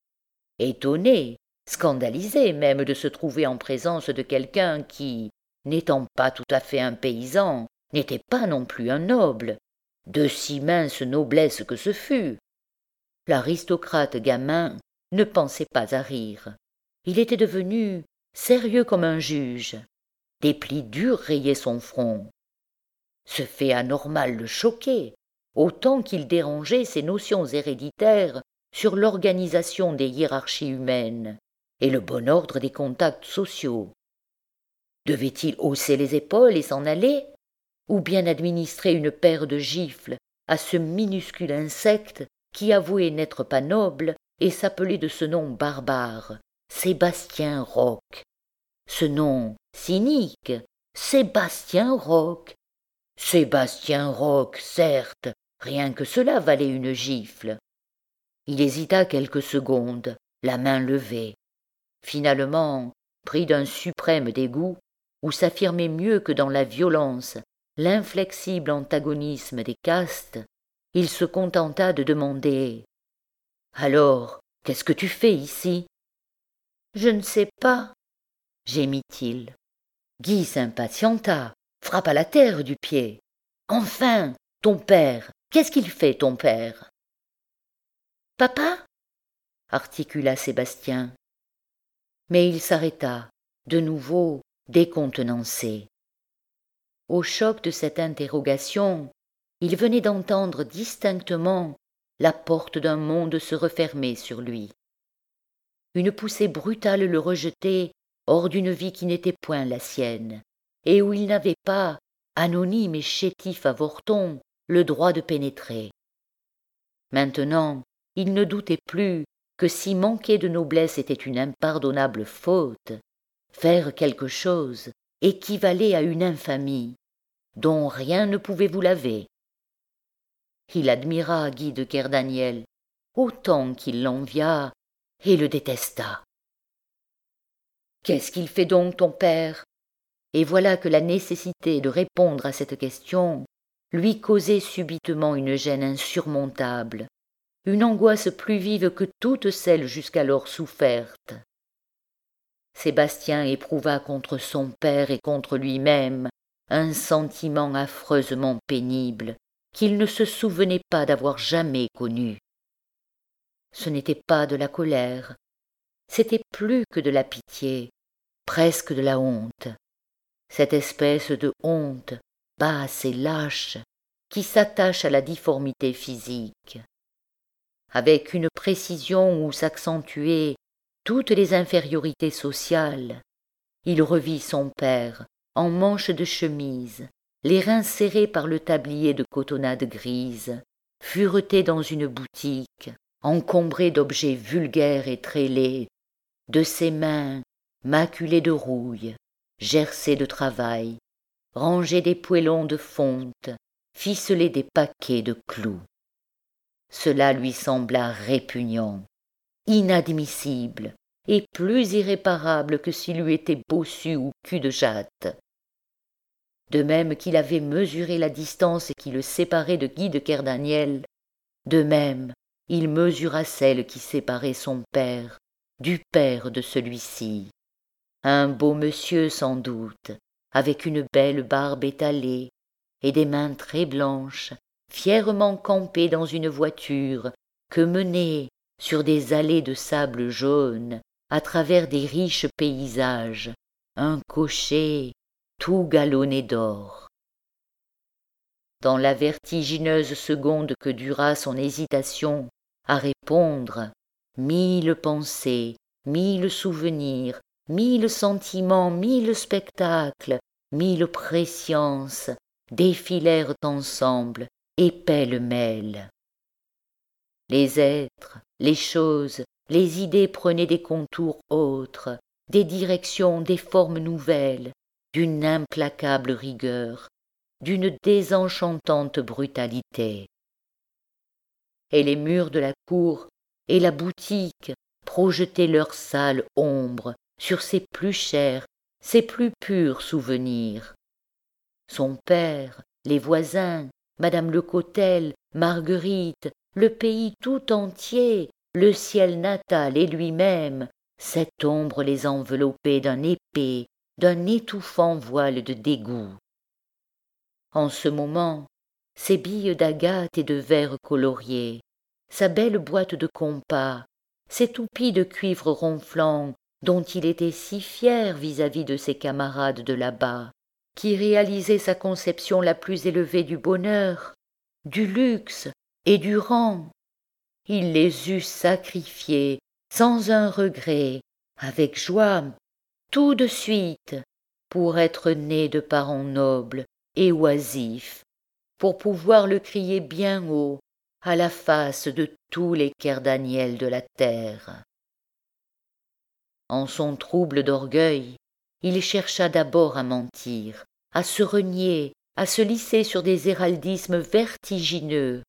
Étonné, scandalisé même de se trouver en présence de quelqu'un qui, n'étant pas tout à fait un paysan, n'était pas non plus un noble, de si mince noblesse que ce fût. L'aristocrate gamin ne pensait pas à rire. Il était devenu sérieux comme un juge. Des plis durs rayaient son front. Ce fait anormal le choquait, autant qu'il dérangeait ses notions héréditaires sur l'organisation des hiérarchies humaines et le bon ordre des contacts sociaux. Devait-il hausser les épaules et s'en aller, ou bien administrer une paire de gifles à ce minuscule insecte qui avouait n'être pas noble et s'appelait de ce nom barbare, Sébastien Roch. Ce nom cynique, Sébastien Roch. Sébastien Roch, certes, rien que cela valait une gifle. Il hésita quelques secondes, la main levée. Finalement, pris d'un suprême dégoût, où s'affirmait mieux que dans la violence l'inflexible antagonisme des castes, il se contenta de demander « Alors, qu'est-ce que tu fais ici ?»« Je ne sais pas, » gémit-il. Guy s'impatienta, frappa la terre du pied. « Enfin, ton père, qu'est-ce qu'il fait, ton père ?»« Papa ?» articula Sébastien. Mais il s'arrêta, de nouveau décontenancé. Au choc de cette interrogation, il venait d'entendre distinctement la porte d'un monde se refermer sur lui. Une poussée brutale le rejetait hors d'une vie qui n'était point la sienne, et où il n'avait pas, anonyme et chétif avorton, le droit de pénétrer. Maintenant, il ne doutait plus que si manquer de noblesse était une impardonnable faute, faire quelque chose équivalait à une infamie, dont rien ne pouvait vous laver. Il admira Guy de Kerdaniel, autant qu'il l'envia et le détesta. « Qu'est-ce qu'il fait donc, ton père ?» Et voilà que la nécessité de répondre à cette question lui causait subitement une gêne insurmontable, une angoisse plus vive que toutes celles jusqu'alors souffertes. Sébastien éprouva contre son père et contre lui-même un sentiment affreusement pénible qu'il ne se souvenait pas d'avoir jamais connu. Ce n'était pas de la colère, c'était plus que de la pitié, presque de la honte, cette espèce de honte basse et lâche qui s'attache à la difformité physique. Avec une précision où s'accentuaient toutes les infériorités sociales, il revit son père en manches de chemise, les reins serrés par le tablier de cotonnade grise, fureté dans une boutique, encombré d'objets vulgaires et trêlés, de ses mains maculées de rouille, gercées de travail, rangées des poêlons de fonte, ficelées des paquets de clous. Cela lui sembla répugnant, inadmissible, et plus irréparable que s'il eût été bossu ou cul-de-jatte. De même qu'il avait mesuré la distance qui le séparait de Guy de Kerdaniel, de même il mesura celle qui séparait son père du père de celui-ci. Un beau monsieur sans doute, avec une belle barbe étalée et des mains très blanches, fièrement campé dans une voiture que menait, sur des allées de sable jaune, à travers des riches paysages, un cocher tout galonné d'or. Dans la vertigineuse seconde que dura son hésitation à répondre, mille pensées, mille souvenirs, mille sentiments, mille spectacles, mille presciences défilèrent ensemble et pêle-mêle. Les êtres, les choses, les idées prenaient des contours autres, des directions, des formes nouvelles, d'une implacable rigueur, d'une désenchantante brutalité. Et les murs de la cour et la boutique projetaient leur sale ombre sur ses plus chers, ses plus purs souvenirs. Son père, les voisins, madame Lecotel, Marguerite, le pays tout entier, le ciel natal et lui-même, cette ombre les enveloppait d'un épais, d'un étouffant voile de dégoût. En ce moment, ses billes d'agate et de verre coloriés, sa belle boîte de compas, ses toupies de cuivre ronflant dont il était si fier vis-à-vis de ses camarades de là-bas, qui réalisaient sa conception la plus élevée du bonheur, du luxe et du rang. Il les eût sacrifiés sans un regret, avec joie, tout de suite, pour être né de parents nobles et oisifs, pour pouvoir le crier bien haut à la face de tous les Kerdaniels de la terre. En son trouble d'orgueil, il chercha d'abord à mentir, à se renier, à se lisser sur des héraldismes vertigineux.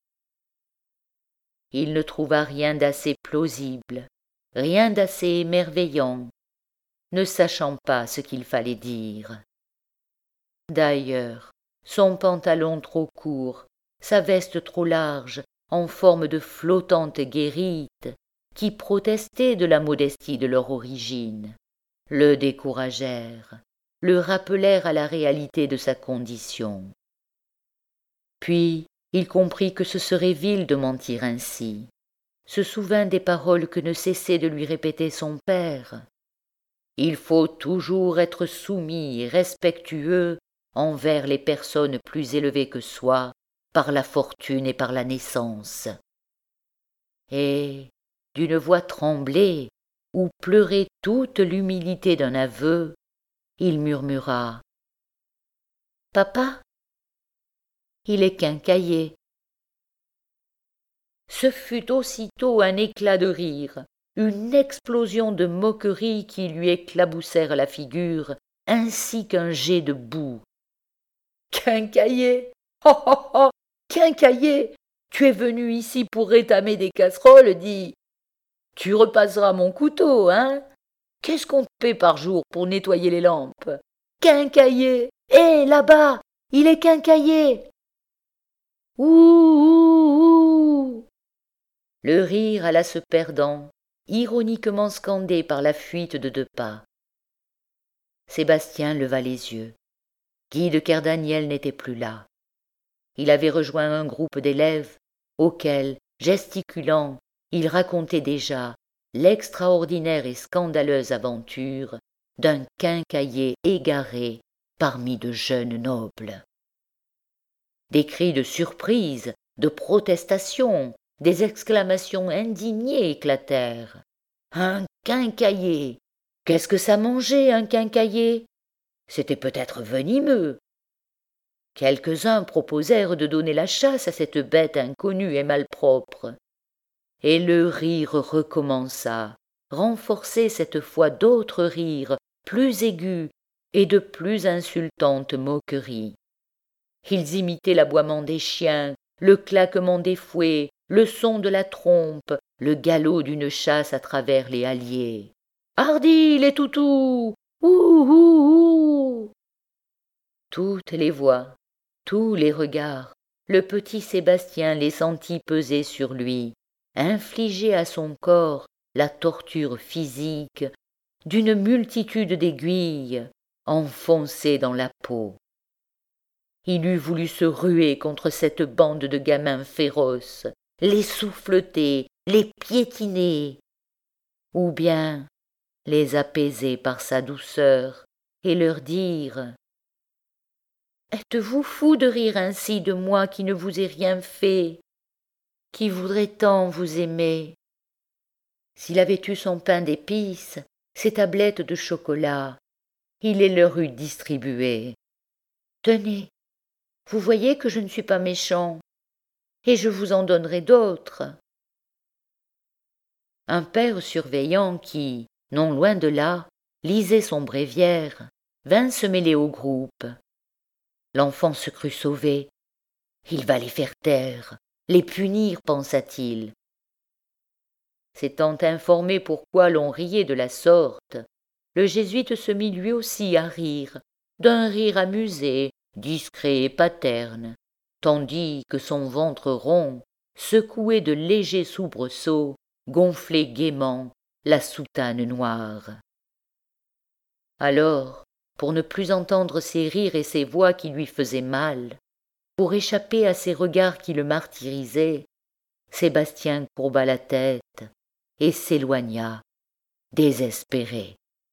Il ne trouva rien d'assez plausible, rien d'assez émerveillant, ne sachant pas ce qu'il fallait dire. D'ailleurs, son pantalon trop court, sa veste trop large, en forme de flottante guérite, qui protestaient de la modestie de leur origine, le découragèrent, le rappelèrent à la réalité de sa condition. Puis il comprit que ce serait vil de mentir ainsi, se souvint des paroles que ne cessait de lui répéter son père. Il faut toujours être soumis et respectueux envers les personnes plus élevées que soi par la fortune et par la naissance. Et, d'une voix tremblée, où pleurait toute l'humilité d'un aveu, il murmura « Papa, il est quincaillier. » Ce fut aussitôt un éclat de rire, une explosion de moquerie qui lui éclaboussèrent la figure, ainsi qu'un jet de boue. « Quincaillier! Oh oh oh! Quincaillier! Tu es venu ici pour rétamer des casseroles, dis. Tu repasseras mon couteau, hein? Qu'est-ce qu'on te paie par jour pour nettoyer les lampes? Quincaillier! Hé, là-bas! Il est quincaillier! Ouh, ouh, ouh! Le rire alla se perdant, ironiquement scandé par la fuite de deux pas. Sébastien leva les yeux. Guy de Kerdaniel n'était plus là. Il avait rejoint un groupe d'élèves auquel, gesticulant, il racontait déjà l'extraordinaire et scandaleuse aventure d'un quincaillier égaré parmi de jeunes nobles. Des cris de surprise, de protestation, des exclamations indignées éclatèrent. Un quincaillier! Qu'est-ce que ça mangeait, un quincaillier? C'était peut-être venimeux. Quelques-uns proposèrent de donner la chasse à cette bête inconnue et malpropre. Et le rire recommença, renforcé cette fois d'autres rires, plus aigus et de plus insultantes moqueries. Ils imitaient l'aboiement des chiens, le claquement des fouets, le son de la trompe, le galop d'une chasse à travers les halliers. « Hardi, les toutous! Ouh, ouh, ouh !» Toutes les voix, tous les regards, le petit Sébastien les sentit peser sur lui, infliger à son corps la torture physique d'une multitude d'aiguilles enfoncées dans la peau. Il eût voulu se ruer contre cette bande de gamins féroces, les souffleter, les piétiner, ou bien les apaiser par sa douceur et leur dire « Êtes-vous fous de rire ainsi de moi qui ne vous ai rien fait, qui voudrais tant vous aimer ?» S'il avait eu son pain d'épices, ses tablettes de chocolat, il les leur eût distribuées. « Tenez, vous voyez que je ne suis pas méchant, et je vous en donnerai d'autres. » Un père surveillant qui, non loin de là, lisait son bréviaire, vint se mêler au groupe. L'enfant se crut sauvé. Il va les faire taire, les punir, pensa-t-il. S'étant informé pourquoi l'on riait de la sorte, le jésuite se mit lui aussi à rire, d'un rire amusé, discret et paterne, tandis que son ventre rond, secoué de légers soubresauts, gonflait gaiement la soutane noire. Alors, pour ne plus entendre ces rires et ces voix qui lui faisaient mal, pour échapper à ces regards qui le martyrisaient, Sébastien courba la tête et s'éloigna, désespéré.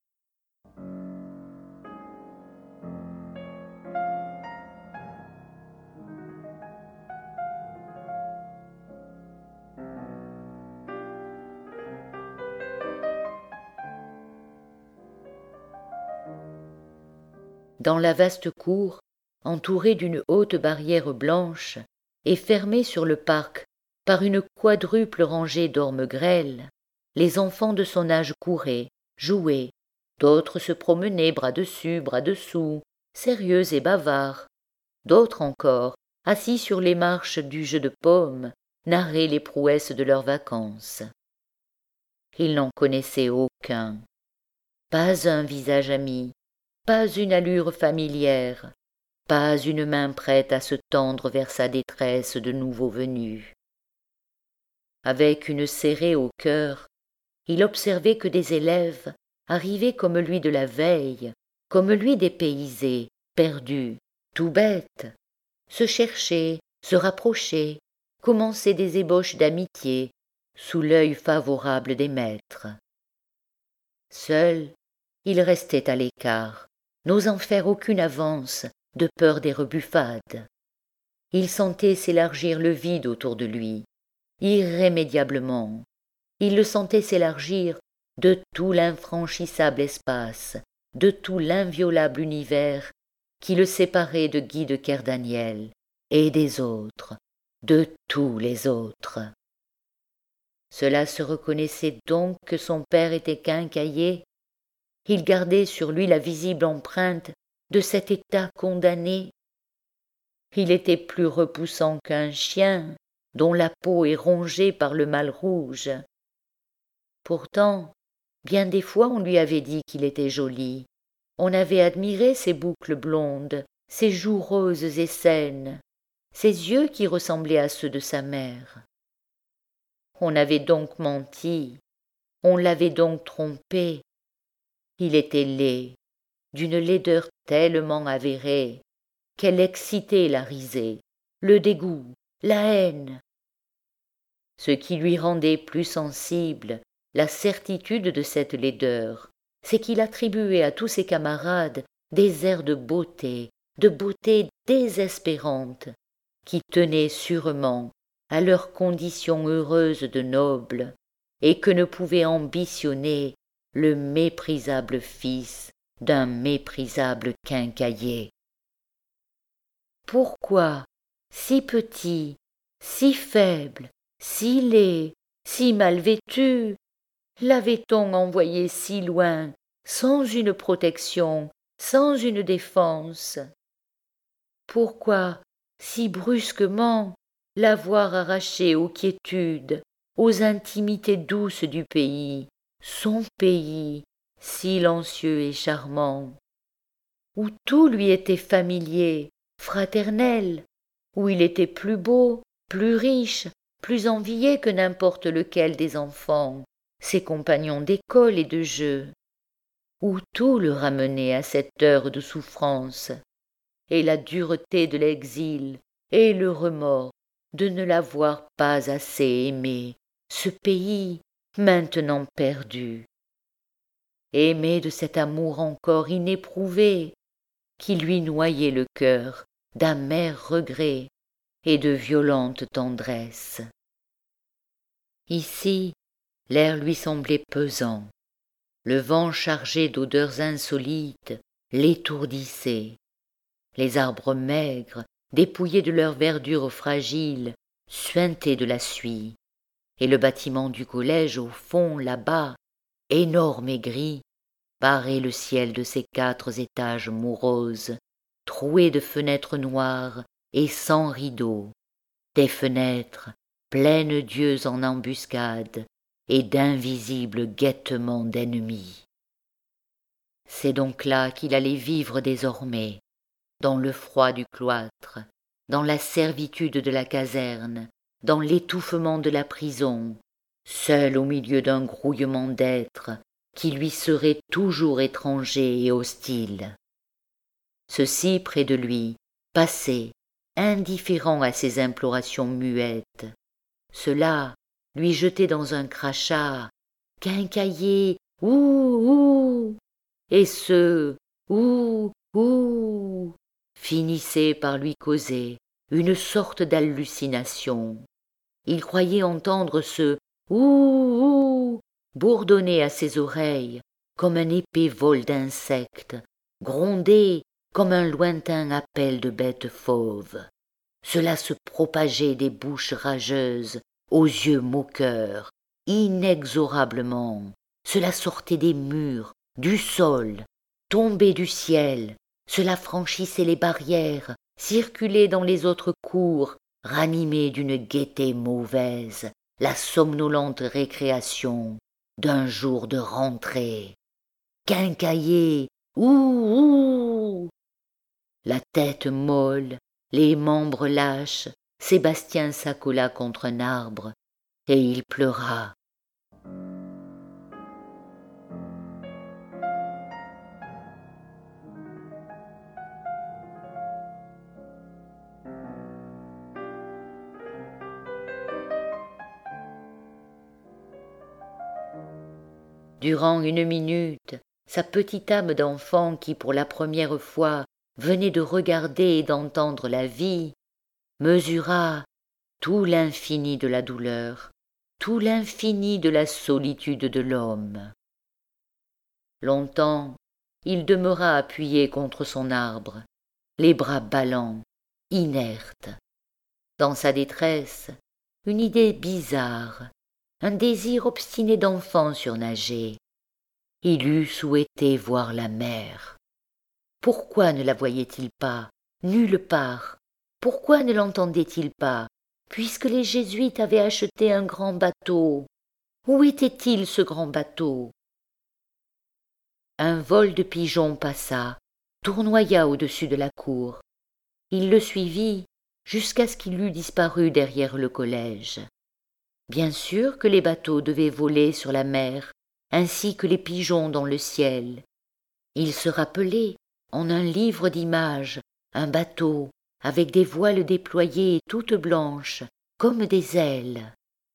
Dans la vaste cour, entourée d'une haute barrière blanche et fermée sur le parc par une quadruple rangée d'ormes grêles, les enfants de son âge couraient, jouaient, d'autres se promenaient bras dessus, bras dessous, sérieux et bavards, d'autres encore, assis sur les marches du jeu de paume, narraient les prouesses de leurs vacances. Il n'en connaissait aucun, pas un visage ami, pas une allure familière, pas une main prête à se tendre vers sa détresse de nouveau venu. Avec une serrée au cœur, il observait que des élèves, arrivés comme lui de la veille, comme lui dépaysés, perdus, tout bêtes, se cherchaient, se rapprochaient, commençaient des ébauches d'amitié, sous l'œil favorable des maîtres. Seul, il restait à l'écart, n'osant faire aucune avance, de peur des rebuffades. Il sentait s'élargir le vide autour de lui, irrémédiablement. Il le sentait s'élargir de tout l'infranchissable espace, de tout l'inviolable univers qui le séparait de Guy de Kerdaniel et des autres, de tous les autres. Cela se reconnaissait donc que son père était quincaillier. Il gardait sur lui la visible empreinte de cet état condamné. Il était plus repoussant qu'un chien dont la peau est rongée par le mal rouge. Pourtant, bien des fois on lui avait dit qu'il était joli. On avait admiré ses boucles blondes, ses joues roses et saines, ses yeux qui ressemblaient à ceux de sa mère. On avait donc menti, on l'avait donc trompé. Il était laid, d'une laideur tellement avérée qu'elle excitait la risée, le dégoût, la haine. Ce qui lui rendait plus sensible la certitude de cette laideur, c'est qu'il attribuait à tous ses camarades des airs de beauté, de beauté désespérante, qui tenaient sûrement à leur condition heureuse de nobles, et que ne pouvait ambitionner le méprisable fils d'un méprisable quincaillier. Pourquoi, si petit, si faible, si laid, si mal vêtu, l'avait-on envoyé si loin, sans une protection, sans une défense? Pourquoi, si brusquement, l'avoir arraché aux quiétudes, aux intimités douces du pays, son pays, silencieux et charmant, où tout lui était familier, fraternel, où il était plus beau, plus riche, plus envié que n'importe lequel des enfants, ses compagnons d'école et de jeu, où tout le ramenait à cette heure de souffrance, et la dureté de l'exil et le remords de ne l'avoir pas assez aimé, ce pays maintenant perdu. Aimé de cet amour encore inéprouvé, qui lui noyait le cœur d'amers regrets et de violente tendresse. Ici, l'air lui semblait pesant, le vent chargé d'odeurs insolites l'étourdissait, les arbres maigres, dépouillés de leur verdure fragile, suintaient de la suie, et le bâtiment du collège au fond, là-bas, énorme et gris, barrait le ciel de ses quatre étages moroses, troués de fenêtres noires et sans rideaux, des fenêtres pleines d'yeux en embuscade et d'invisibles guettements d'ennemis. C'est donc là qu'il allait vivre désormais, dans le froid du cloître, dans la servitude de la caserne, dans l'étouffement de la prison, seul au milieu d'un grouillement d'êtres qui lui seraient toujours étrangers et hostiles. Ceux-ci près de lui, passaient, indifférents à ses implorations muettes. Ceux-là lui jetaient dans un crachat « Quincailler, ouh, ouh !» et ce « ouh, ouh !» finissait par lui causer une sorte d'hallucination. Il croyait entendre ce « ouh, ouh !» bourdonner à ses oreilles comme un épais vol d'insectes, gronder comme un lointain appel de bêtes fauves. Cela se propageait des bouches rageuses aux yeux moqueurs, inexorablement. Cela sortait des murs, du sol, tombait du ciel. Cela franchissait les barrières, circulait dans les autres cours, ranimé d'une gaieté mauvaise, la somnolente récréation d'un jour de rentrée. Quincailler, ouh, ouh! La tête molle, les membres lâches, Sébastien s'accola contre un arbre, et il pleura. Durant une minute, sa petite âme d'enfant qui, pour la première fois, venait de regarder et d'entendre la vie, mesura tout l'infini de la douleur, tout l'infini de la solitude de l'homme. Longtemps, il demeura appuyé contre son arbre, les bras ballants, inerte. Dans sa détresse, une idée bizarre, un désir obstiné d'enfant surnageait. Il eût souhaité voir la mer. Pourquoi ne la voyait-il pas, nulle part? Pourquoi ne l'entendait-il pas, puisque les jésuites avaient acheté un grand bateau? Où était-il, ce grand bateau? Un vol de pigeons passa, tournoya au-dessus de la cour. Il le suivit jusqu'à ce qu'il eût disparu derrière le collège. Bien sûr que les bateaux devaient voler sur la mer, ainsi que les pigeons dans le ciel. Il se rappelait, en un livre d'images, un bateau, avec des voiles déployées toutes blanches, comme des ailes.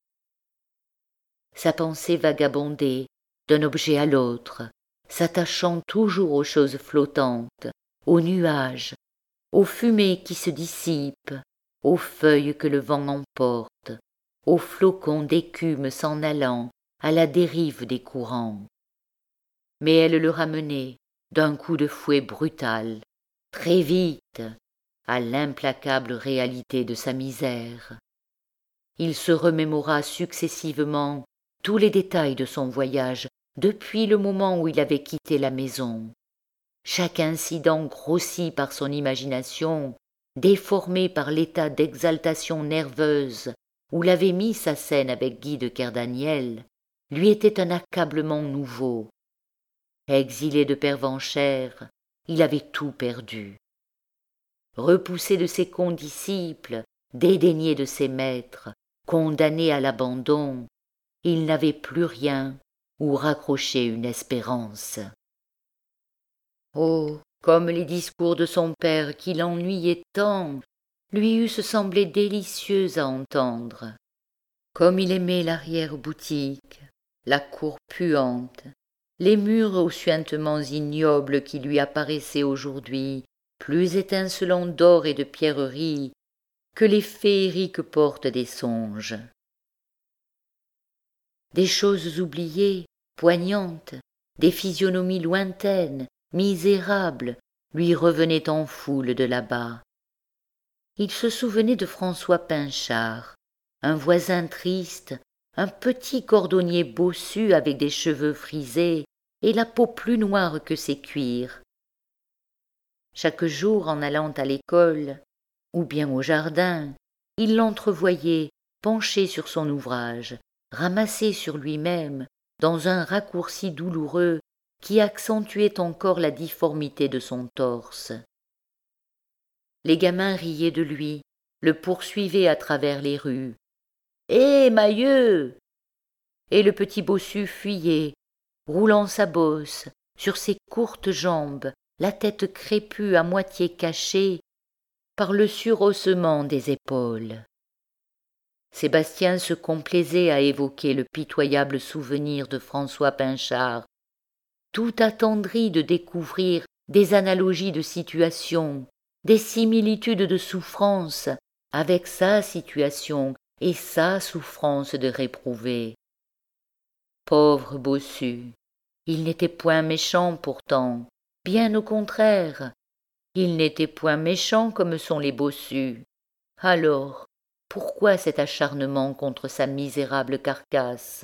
Sa pensée vagabondait d'un objet à l'autre, s'attachant toujours aux choses flottantes, aux nuages, aux fumées qui se dissipent, aux feuilles que le vent emporte, aux flocons d'écume s'en allant à la dérive des courants. Mais elle le ramenait d'un coup de fouet brutal, très vite, à l'implacable réalité de sa misère. Il se remémora successivement tous les détails de son voyage depuis le moment où il avait quitté la maison. Chaque incident grossi par son imagination, déformé par l'état d'exaltation nerveuse où l'avait mis sa scène avec Guy de Kerdaniel, lui était un accablement nouveau. Exilé de Pervenchères, il avait tout perdu. Repoussé de ses condisciples, dédaigné de ses maîtres, condamné à l'abandon, il n'avait plus rien où raccrocher une espérance. Oh, comme les discours de son père qui l'ennuyaient tant, lui eussent semblé délicieux à entendre. Comme il aimait l'arrière-boutique, la cour puante, les murs aux suintements ignobles qui lui apparaissaient aujourd'hui plus étincelants d'or et de pierreries que les féeriques portes des songes. Des choses oubliées, poignantes, des physionomies lointaines, misérables, lui revenaient en foule de là-bas. Il se souvenait de François Pinchard, un voisin triste, un petit cordonnier bossu avec des cheveux frisés et la peau plus noire que ses cuirs. Chaque jour en allant à l'école, ou bien au jardin, il l'entrevoyait penché sur son ouvrage, ramassé sur lui-même, dans un raccourci douloureux qui accentuait encore la difformité de son torse. Les gamins riaient de lui, le poursuivaient à travers les rues. « Hé, Mahieu !» Et le petit bossu fuyait, roulant sa bosse, sur ses courtes jambes, la tête crépue à moitié cachée par le surhaussement des épaules. Sébastien se complaisait à évoquer le pitoyable souvenir de François Pinchard, tout attendri de découvrir des analogies de situation, des similitudes de souffrance avec sa situation et sa souffrance de réprouvé. Pauvre bossu, il n'était point méchant pourtant, bien au contraire, il n'était point méchant comme sont les bossus. Alors, pourquoi cet acharnement contre sa misérable carcasse?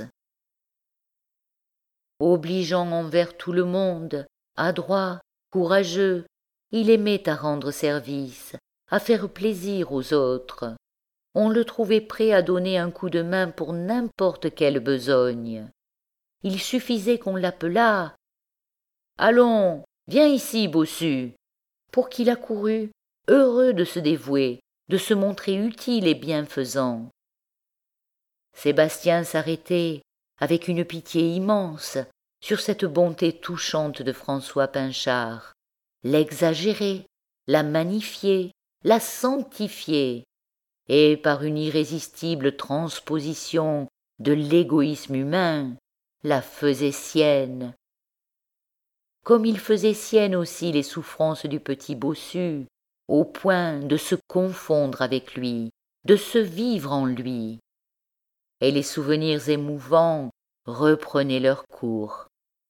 Obligeant envers tout le monde, adroit, courageux, il aimait à rendre service, à faire plaisir aux autres. On le trouvait prêt à donner un coup de main pour n'importe quelle besogne. Il suffisait qu'on l'appelât. « Allons, viens ici, bossu !» pour qu'il accourût, heureux de se dévouer, de se montrer utile et bienfaisant. Sébastien s'arrêtait, avec une pitié immense, sur cette bonté touchante de François Pinchard, l'exagérer, la magnifier, la sanctifier, et par une irrésistible transposition de l'égoïsme humain, la faisait sienne. Comme il faisait sienne aussi les souffrances du petit bossu, au point de se confondre avec lui, de se vivre en lui. Et les souvenirs émouvants reprenaient leur cours.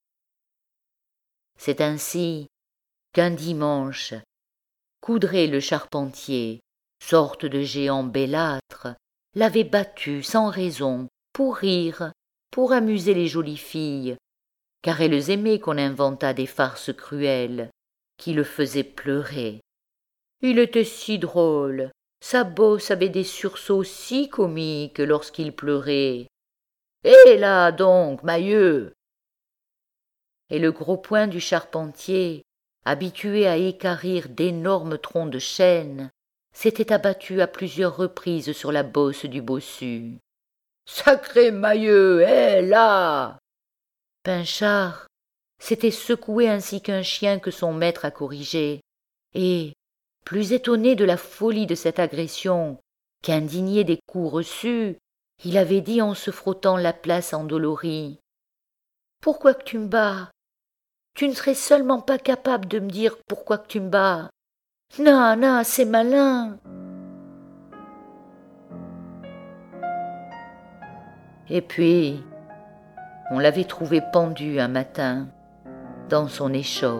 C'est ainsi qu'un dimanche, Coudray le charpentier, sorte de géant bellâtre, l'avait battu sans raison, pour rire, pour amuser les jolies filles, car elles aimaient qu'on inventât des farces cruelles, qui le faisaient pleurer. Il était si drôle, sa bosse avait des sursauts si comiques lorsqu'il pleurait. « Hé là donc, Mahieu !» Et le gros poing du charpentier, habitué à équarrir d'énormes troncs de chêne, s'était abattu à plusieurs reprises sur la bosse du bossu. « Sacré Mahieu, hé là !» Pinchard s'était secoué ainsi qu'un chien que son maître a corrigé, et, plus étonné de la folie de cette agression qu'indigné des coups reçus, il avait dit en se frottant la place endolorie. « Pourquoi que tu me bats? Tu ne serais seulement pas capable de me dire pourquoi que tu me bats. Non, non, c'est malin. » Et puis, on l'avait trouvé pendu un matin dans son échoppe.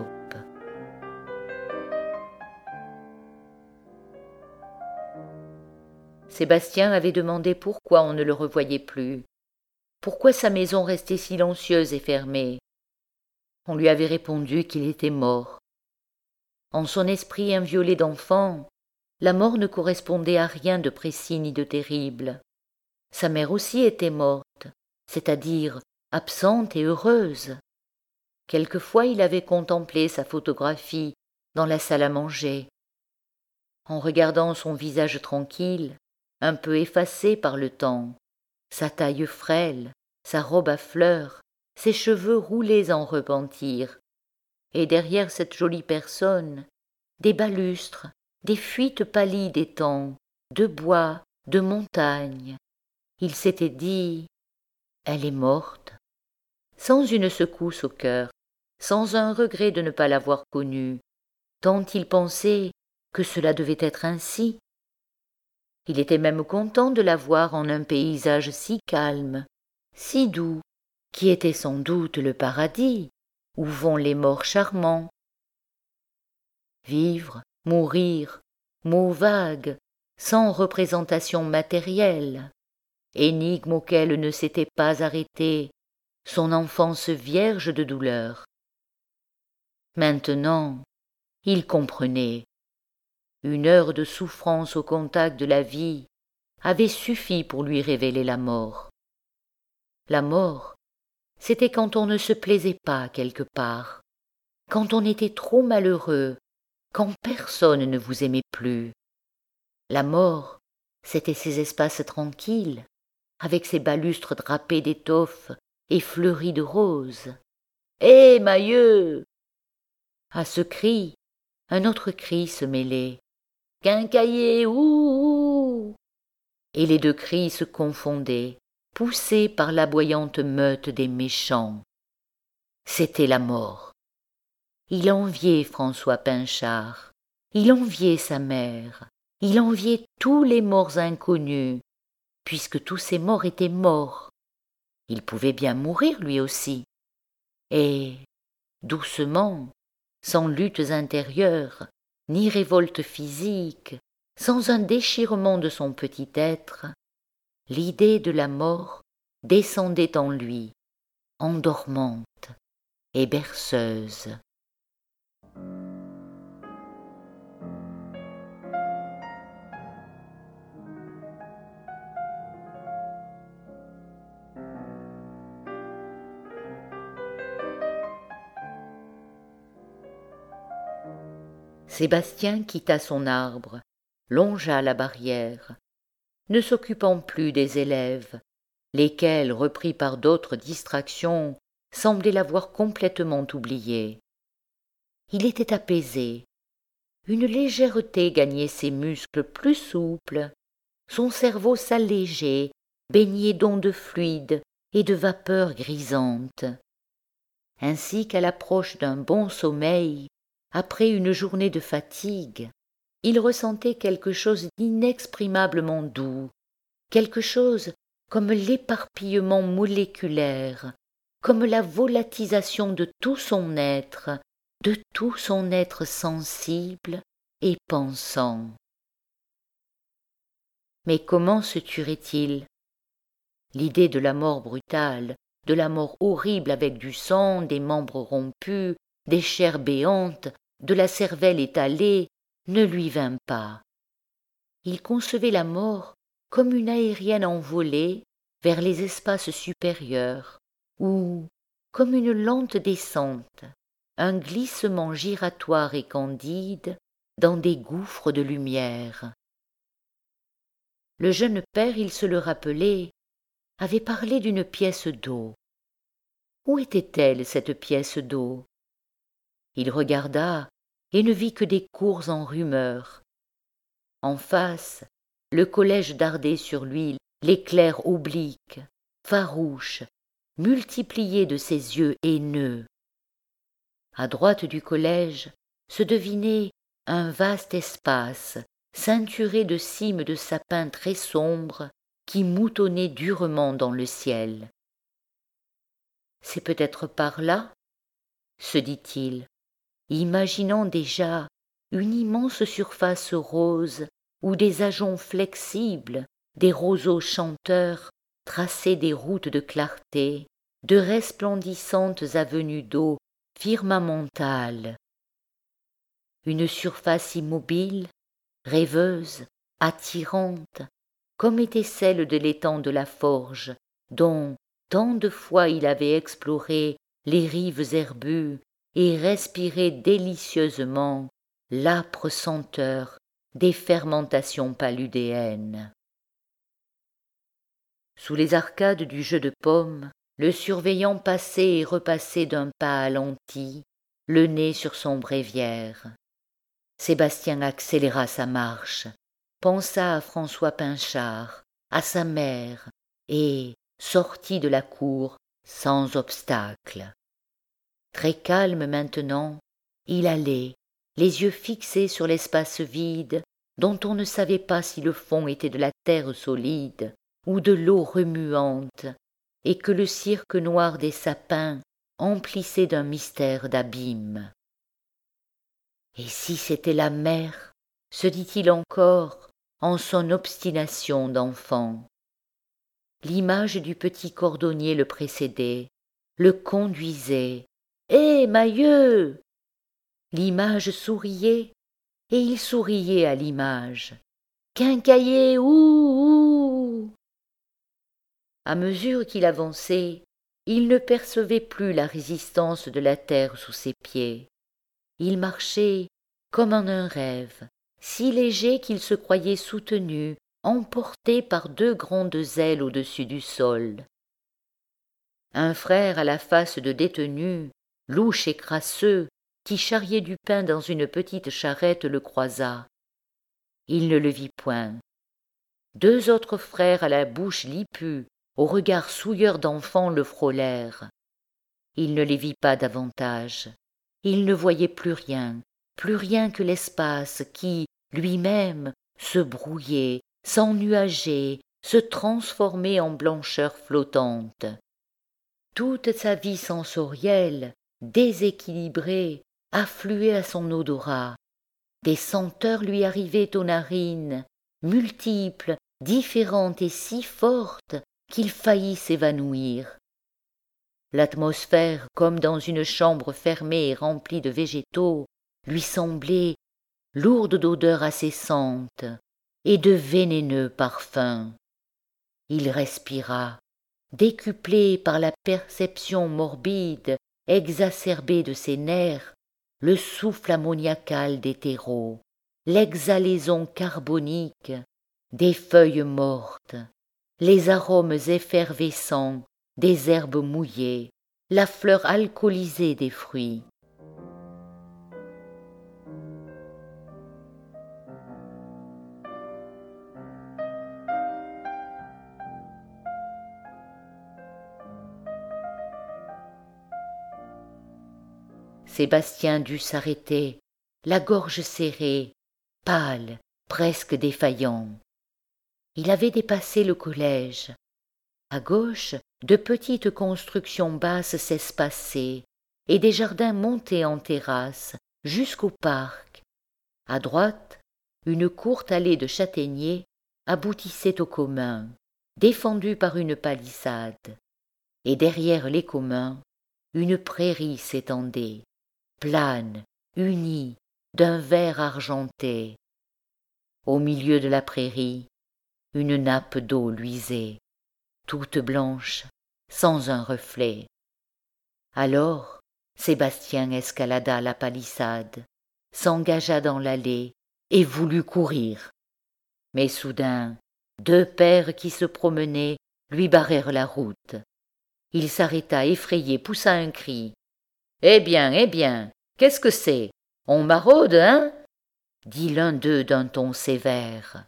Sébastien avait demandé pourquoi on ne le revoyait plus, pourquoi sa maison restait silencieuse et fermée. On lui avait répondu qu'il était mort. En son esprit inviolé d'enfant, la mort ne correspondait à rien de précis ni de terrible. Sa mère aussi était morte, c'est-à-dire absente et heureuse. Quelquefois il avait contemplé sa photographie dans la salle à manger. En regardant son visage tranquille, un peu effacé par le temps, sa taille frêle, sa robe à fleurs, ses cheveux roulés en repentir, et derrière cette jolie personne, des balustres, des fuites pâlies des temps, de bois, de montagnes. Il s'était dit « Elle est morte », sans une secousse au cœur, sans un regret de ne pas l'avoir connue, tant il pensait que cela devait être ainsi. Il était même content de la voir en un paysage si calme, si doux, qui était sans doute le paradis, où vont les morts charmants. Vivre, mourir, mots vagues, sans représentation matérielle, énigme auquel ne s'était pas arrêtée son enfance vierge de douleur. Maintenant, il comprenait. Une heure de souffrance au contact de la vie avait suffi pour lui révéler la mort. La mort, c'était quand on ne se plaisait pas quelque part, quand on était trop malheureux, quand personne ne vous aimait plus. La mort, c'étaient ces espaces tranquilles, avec ces balustres drapés d'étoffes et fleuris de roses. « Hé, Mahieu !» À ce cri, un autre cri se mêlait. « Quincaillier, ouh !» Et les deux cris se confondaient, poussés par l'aboyante meute des méchants. C'était la mort. Il enviait François Pinchard, il enviait sa mère, il enviait tous les morts inconnus, puisque tous ces morts étaient morts. Il pouvait bien mourir lui aussi. Et, doucement, sans luttes intérieures, ni révolte physique, sans un déchirement de son petit être, l'idée de la mort descendait en lui, endormante et berceuse. Sébastien quitta son arbre, longea la barrière, ne s'occupant plus des élèves, lesquels, repris par d'autres distractions, semblaient l'avoir complètement oublié. Il était apaisé, une légèreté gagnait ses muscles plus souples, son cerveau s'allégeait, baigné d'ondes fluides et de vapeurs grisantes. Ainsi qu'à l'approche d'un bon sommeil, après une journée de fatigue, il ressentait quelque chose d'inexprimablement doux, quelque chose comme l'éparpillement moléculaire, comme la volatisation de tout son être, de tout son être sensible et pensant. Mais comment se tuerait-il? L'idée de la mort brutale, de la mort horrible avec du sang, des membres rompus, des chairs béantes, de la cervelle étalée, ne lui vint pas. Il concevait la mort comme une aérienne envolée vers les espaces supérieurs, ou comme une lente descente, un glissement giratoire et candide dans des gouffres de lumière. Le jeune père, il se le rappelait, avait parlé d'une pièce d'eau. Où était-elle, cette pièce d'eau? Il regarda et ne vit que des cours en rumeur. En face, le collège dardait sur lui l'éclair oblique, farouche, multiplié de ses yeux haineux. À droite du collège se devinait un vaste espace ceinturé de cimes de sapins très sombres qui moutonnaient durement dans le ciel. C'est peut-être par là, se dit-il, imaginant déjà une immense surface rose où des ajoncs flexibles, des roseaux chanteurs traçaient des routes de clarté, de resplendissantes avenues d'eau firmamentales. Une surface immobile, rêveuse, attirante, comme était celle de l'étang de la Forge, dont tant de fois il avait exploré les rives herbues et respiré délicieusement l'âpre senteur des fermentations paludéennes. Sous les arcades du jeu de paume, le surveillant passait et repassait d'un pas alenti, le nez sur son bréviaire. Sébastien accéléra sa marche, pensa à François Pinchard, à sa mère, et sortit de la cour sans obstacle. Très calme maintenant, il allait, les yeux fixés sur l'espace vide, dont on ne savait pas si le fond était de la terre solide ou de l'eau remuante, et que le cirque noir des sapins emplissait d'un mystère d'abîme. Et si c'était la mer, se dit-il encore, en son obstination d'enfant. L'image du petit cordonnier le précédait, le conduisait. « Hé, Mahieu !» L'image souriait, et il souriait à l'image. « Quincaillier, ouh, ouh !» À mesure qu'il avançait, il ne percevait plus la résistance de la terre sous ses pieds. Il marchait comme en un rêve, si léger qu'il se croyait soutenu, emporté par deux grandes ailes au-dessus du sol. Un frère à la face de détenu, louche et crasseux, qui charriait du pain dans une petite charrette le croisa. Il ne le vit point. Deux autres frères à la bouche lipue, au regard souilleur d'enfant le frôlèrent. Il ne les vit pas davantage. Il ne voyait plus rien, plus rien que l'espace qui, lui-même, se brouillait, s'ennuageait, se transformait en blancheur flottante. Toute sa vie sensorielle, déséquilibrée, affluait à son odorat. Des senteurs lui arrivaient aux narines, multiples, différentes et si fortes qu'il faillit s'évanouir. L'atmosphère, comme dans une chambre fermée et remplie de végétaux, lui semblait lourde d'odeurs incessantes et de vénéneux parfums. Il respira, décuplé par la perception morbide, exacerbée de ses nerfs, le souffle ammoniacal des terreaux, l'exhalaison carbonique des feuilles mortes, les arômes effervescents des herbes mouillées, la fleur alcoolisée des fruits. Sébastien dut s'arrêter, la gorge serrée, pâle, presque défaillant. Il avait dépassé le collège. À gauche, de petites constructions basses s'espaçaient, et des jardins montaient en terrasse jusqu'au parc. À droite, une courte allée de châtaigniers aboutissait au commun, défendue par une palissade. Et derrière les communs, une prairie s'étendait, plane, unie, d'un vert argenté. Au milieu de la prairie, une nappe d'eau luisait, toute blanche, sans un reflet. Alors, Sébastien escalada la palissade, s'engagea dans l'allée et voulut courir. Mais soudain, deux pères qui se promenaient lui barrèrent la route. Il s'arrêta effrayé, poussa un cri. « Eh bien, eh bien, qu'est-ce que c'est? On maraude, hein ?» dit l'un d'eux d'un ton sévère.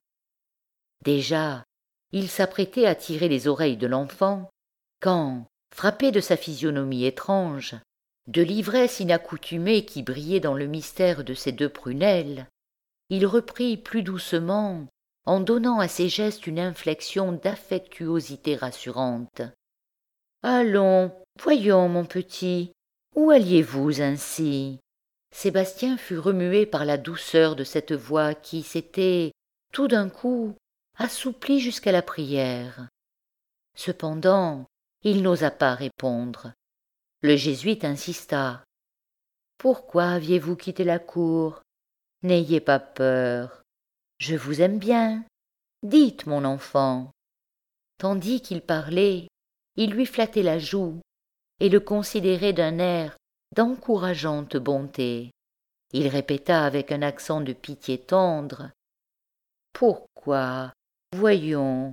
Déjà, il s'apprêtait à tirer les oreilles de l'enfant, quand, frappé de sa physionomie étrange, de l'ivresse inaccoutumée qui brillait dans le mystère de ses deux prunelles, il reprit plus doucement, en donnant à ses gestes une inflexion d'affectuosité rassurante. « Allons, voyons, mon petit, où alliez-vous ainsi ?» Sébastien fut remué par la douceur de cette voix qui s'était, tout d'un coup, assouplie jusqu'à la prière. Cependant, il n'osa pas répondre. Le jésuite insista. « Pourquoi aviez-vous quitté la cour? N'ayez pas peur. Je vous aime bien. Dites, mon enfant. » Tandis qu'il parlait, il lui flattait la joue et le considérait d'un air d'encourageante bonté. Il répéta avec un accent de pitié tendre. « Pourquoi? Voyons,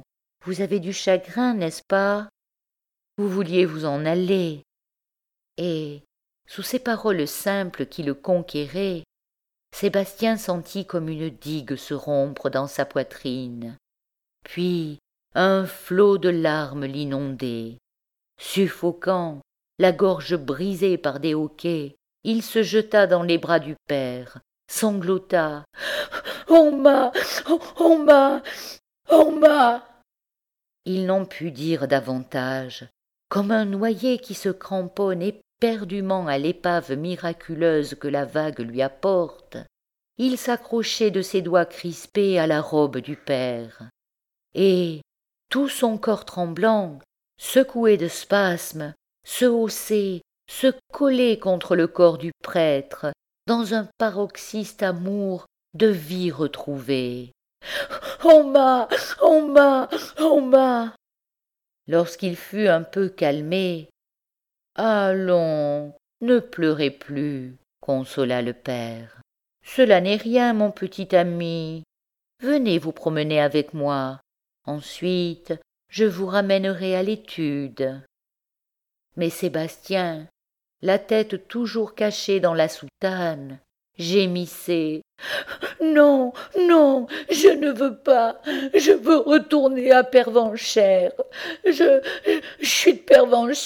vous avez du chagrin, n'est-ce pas? Vous vouliez vous en aller. » Et, sous ces paroles simples qui le conquéraient, Sébastien sentit comme une digue se rompre dans sa poitrine. Puis un flot de larmes l'inondait. Suffocant, la gorge brisée par des hoquets, il se jeta dans les bras du père, sanglota. « On m'a, on m'a, on m'a !» Il n'en put dire davantage. Comme un noyé qui se cramponne éperdument à l'épave miraculeuse que la vague lui apporte, il s'accrochait de ses doigts crispés à la robe du père. Et, tout son corps tremblant, secoué de spasmes, se haussait, se collait contre le corps du prêtre, dans un paroxysme d'amour, de vie retrouvée. « On m'a, on m'a, on m'a !» Lorsqu'il fut un peu calmé, « Allons, ne pleurez plus, » consola le père. « Cela n'est rien, mon petit ami. Venez vous promener avec moi. Ensuite, je vous ramènerai à l'étude. » Mais Sébastien, la tête toujours cachée dans la soutane, gémissait. « Non, non, je ne veux pas. Je veux retourner à Pervenchères. Je, je suis de Pervenchères. »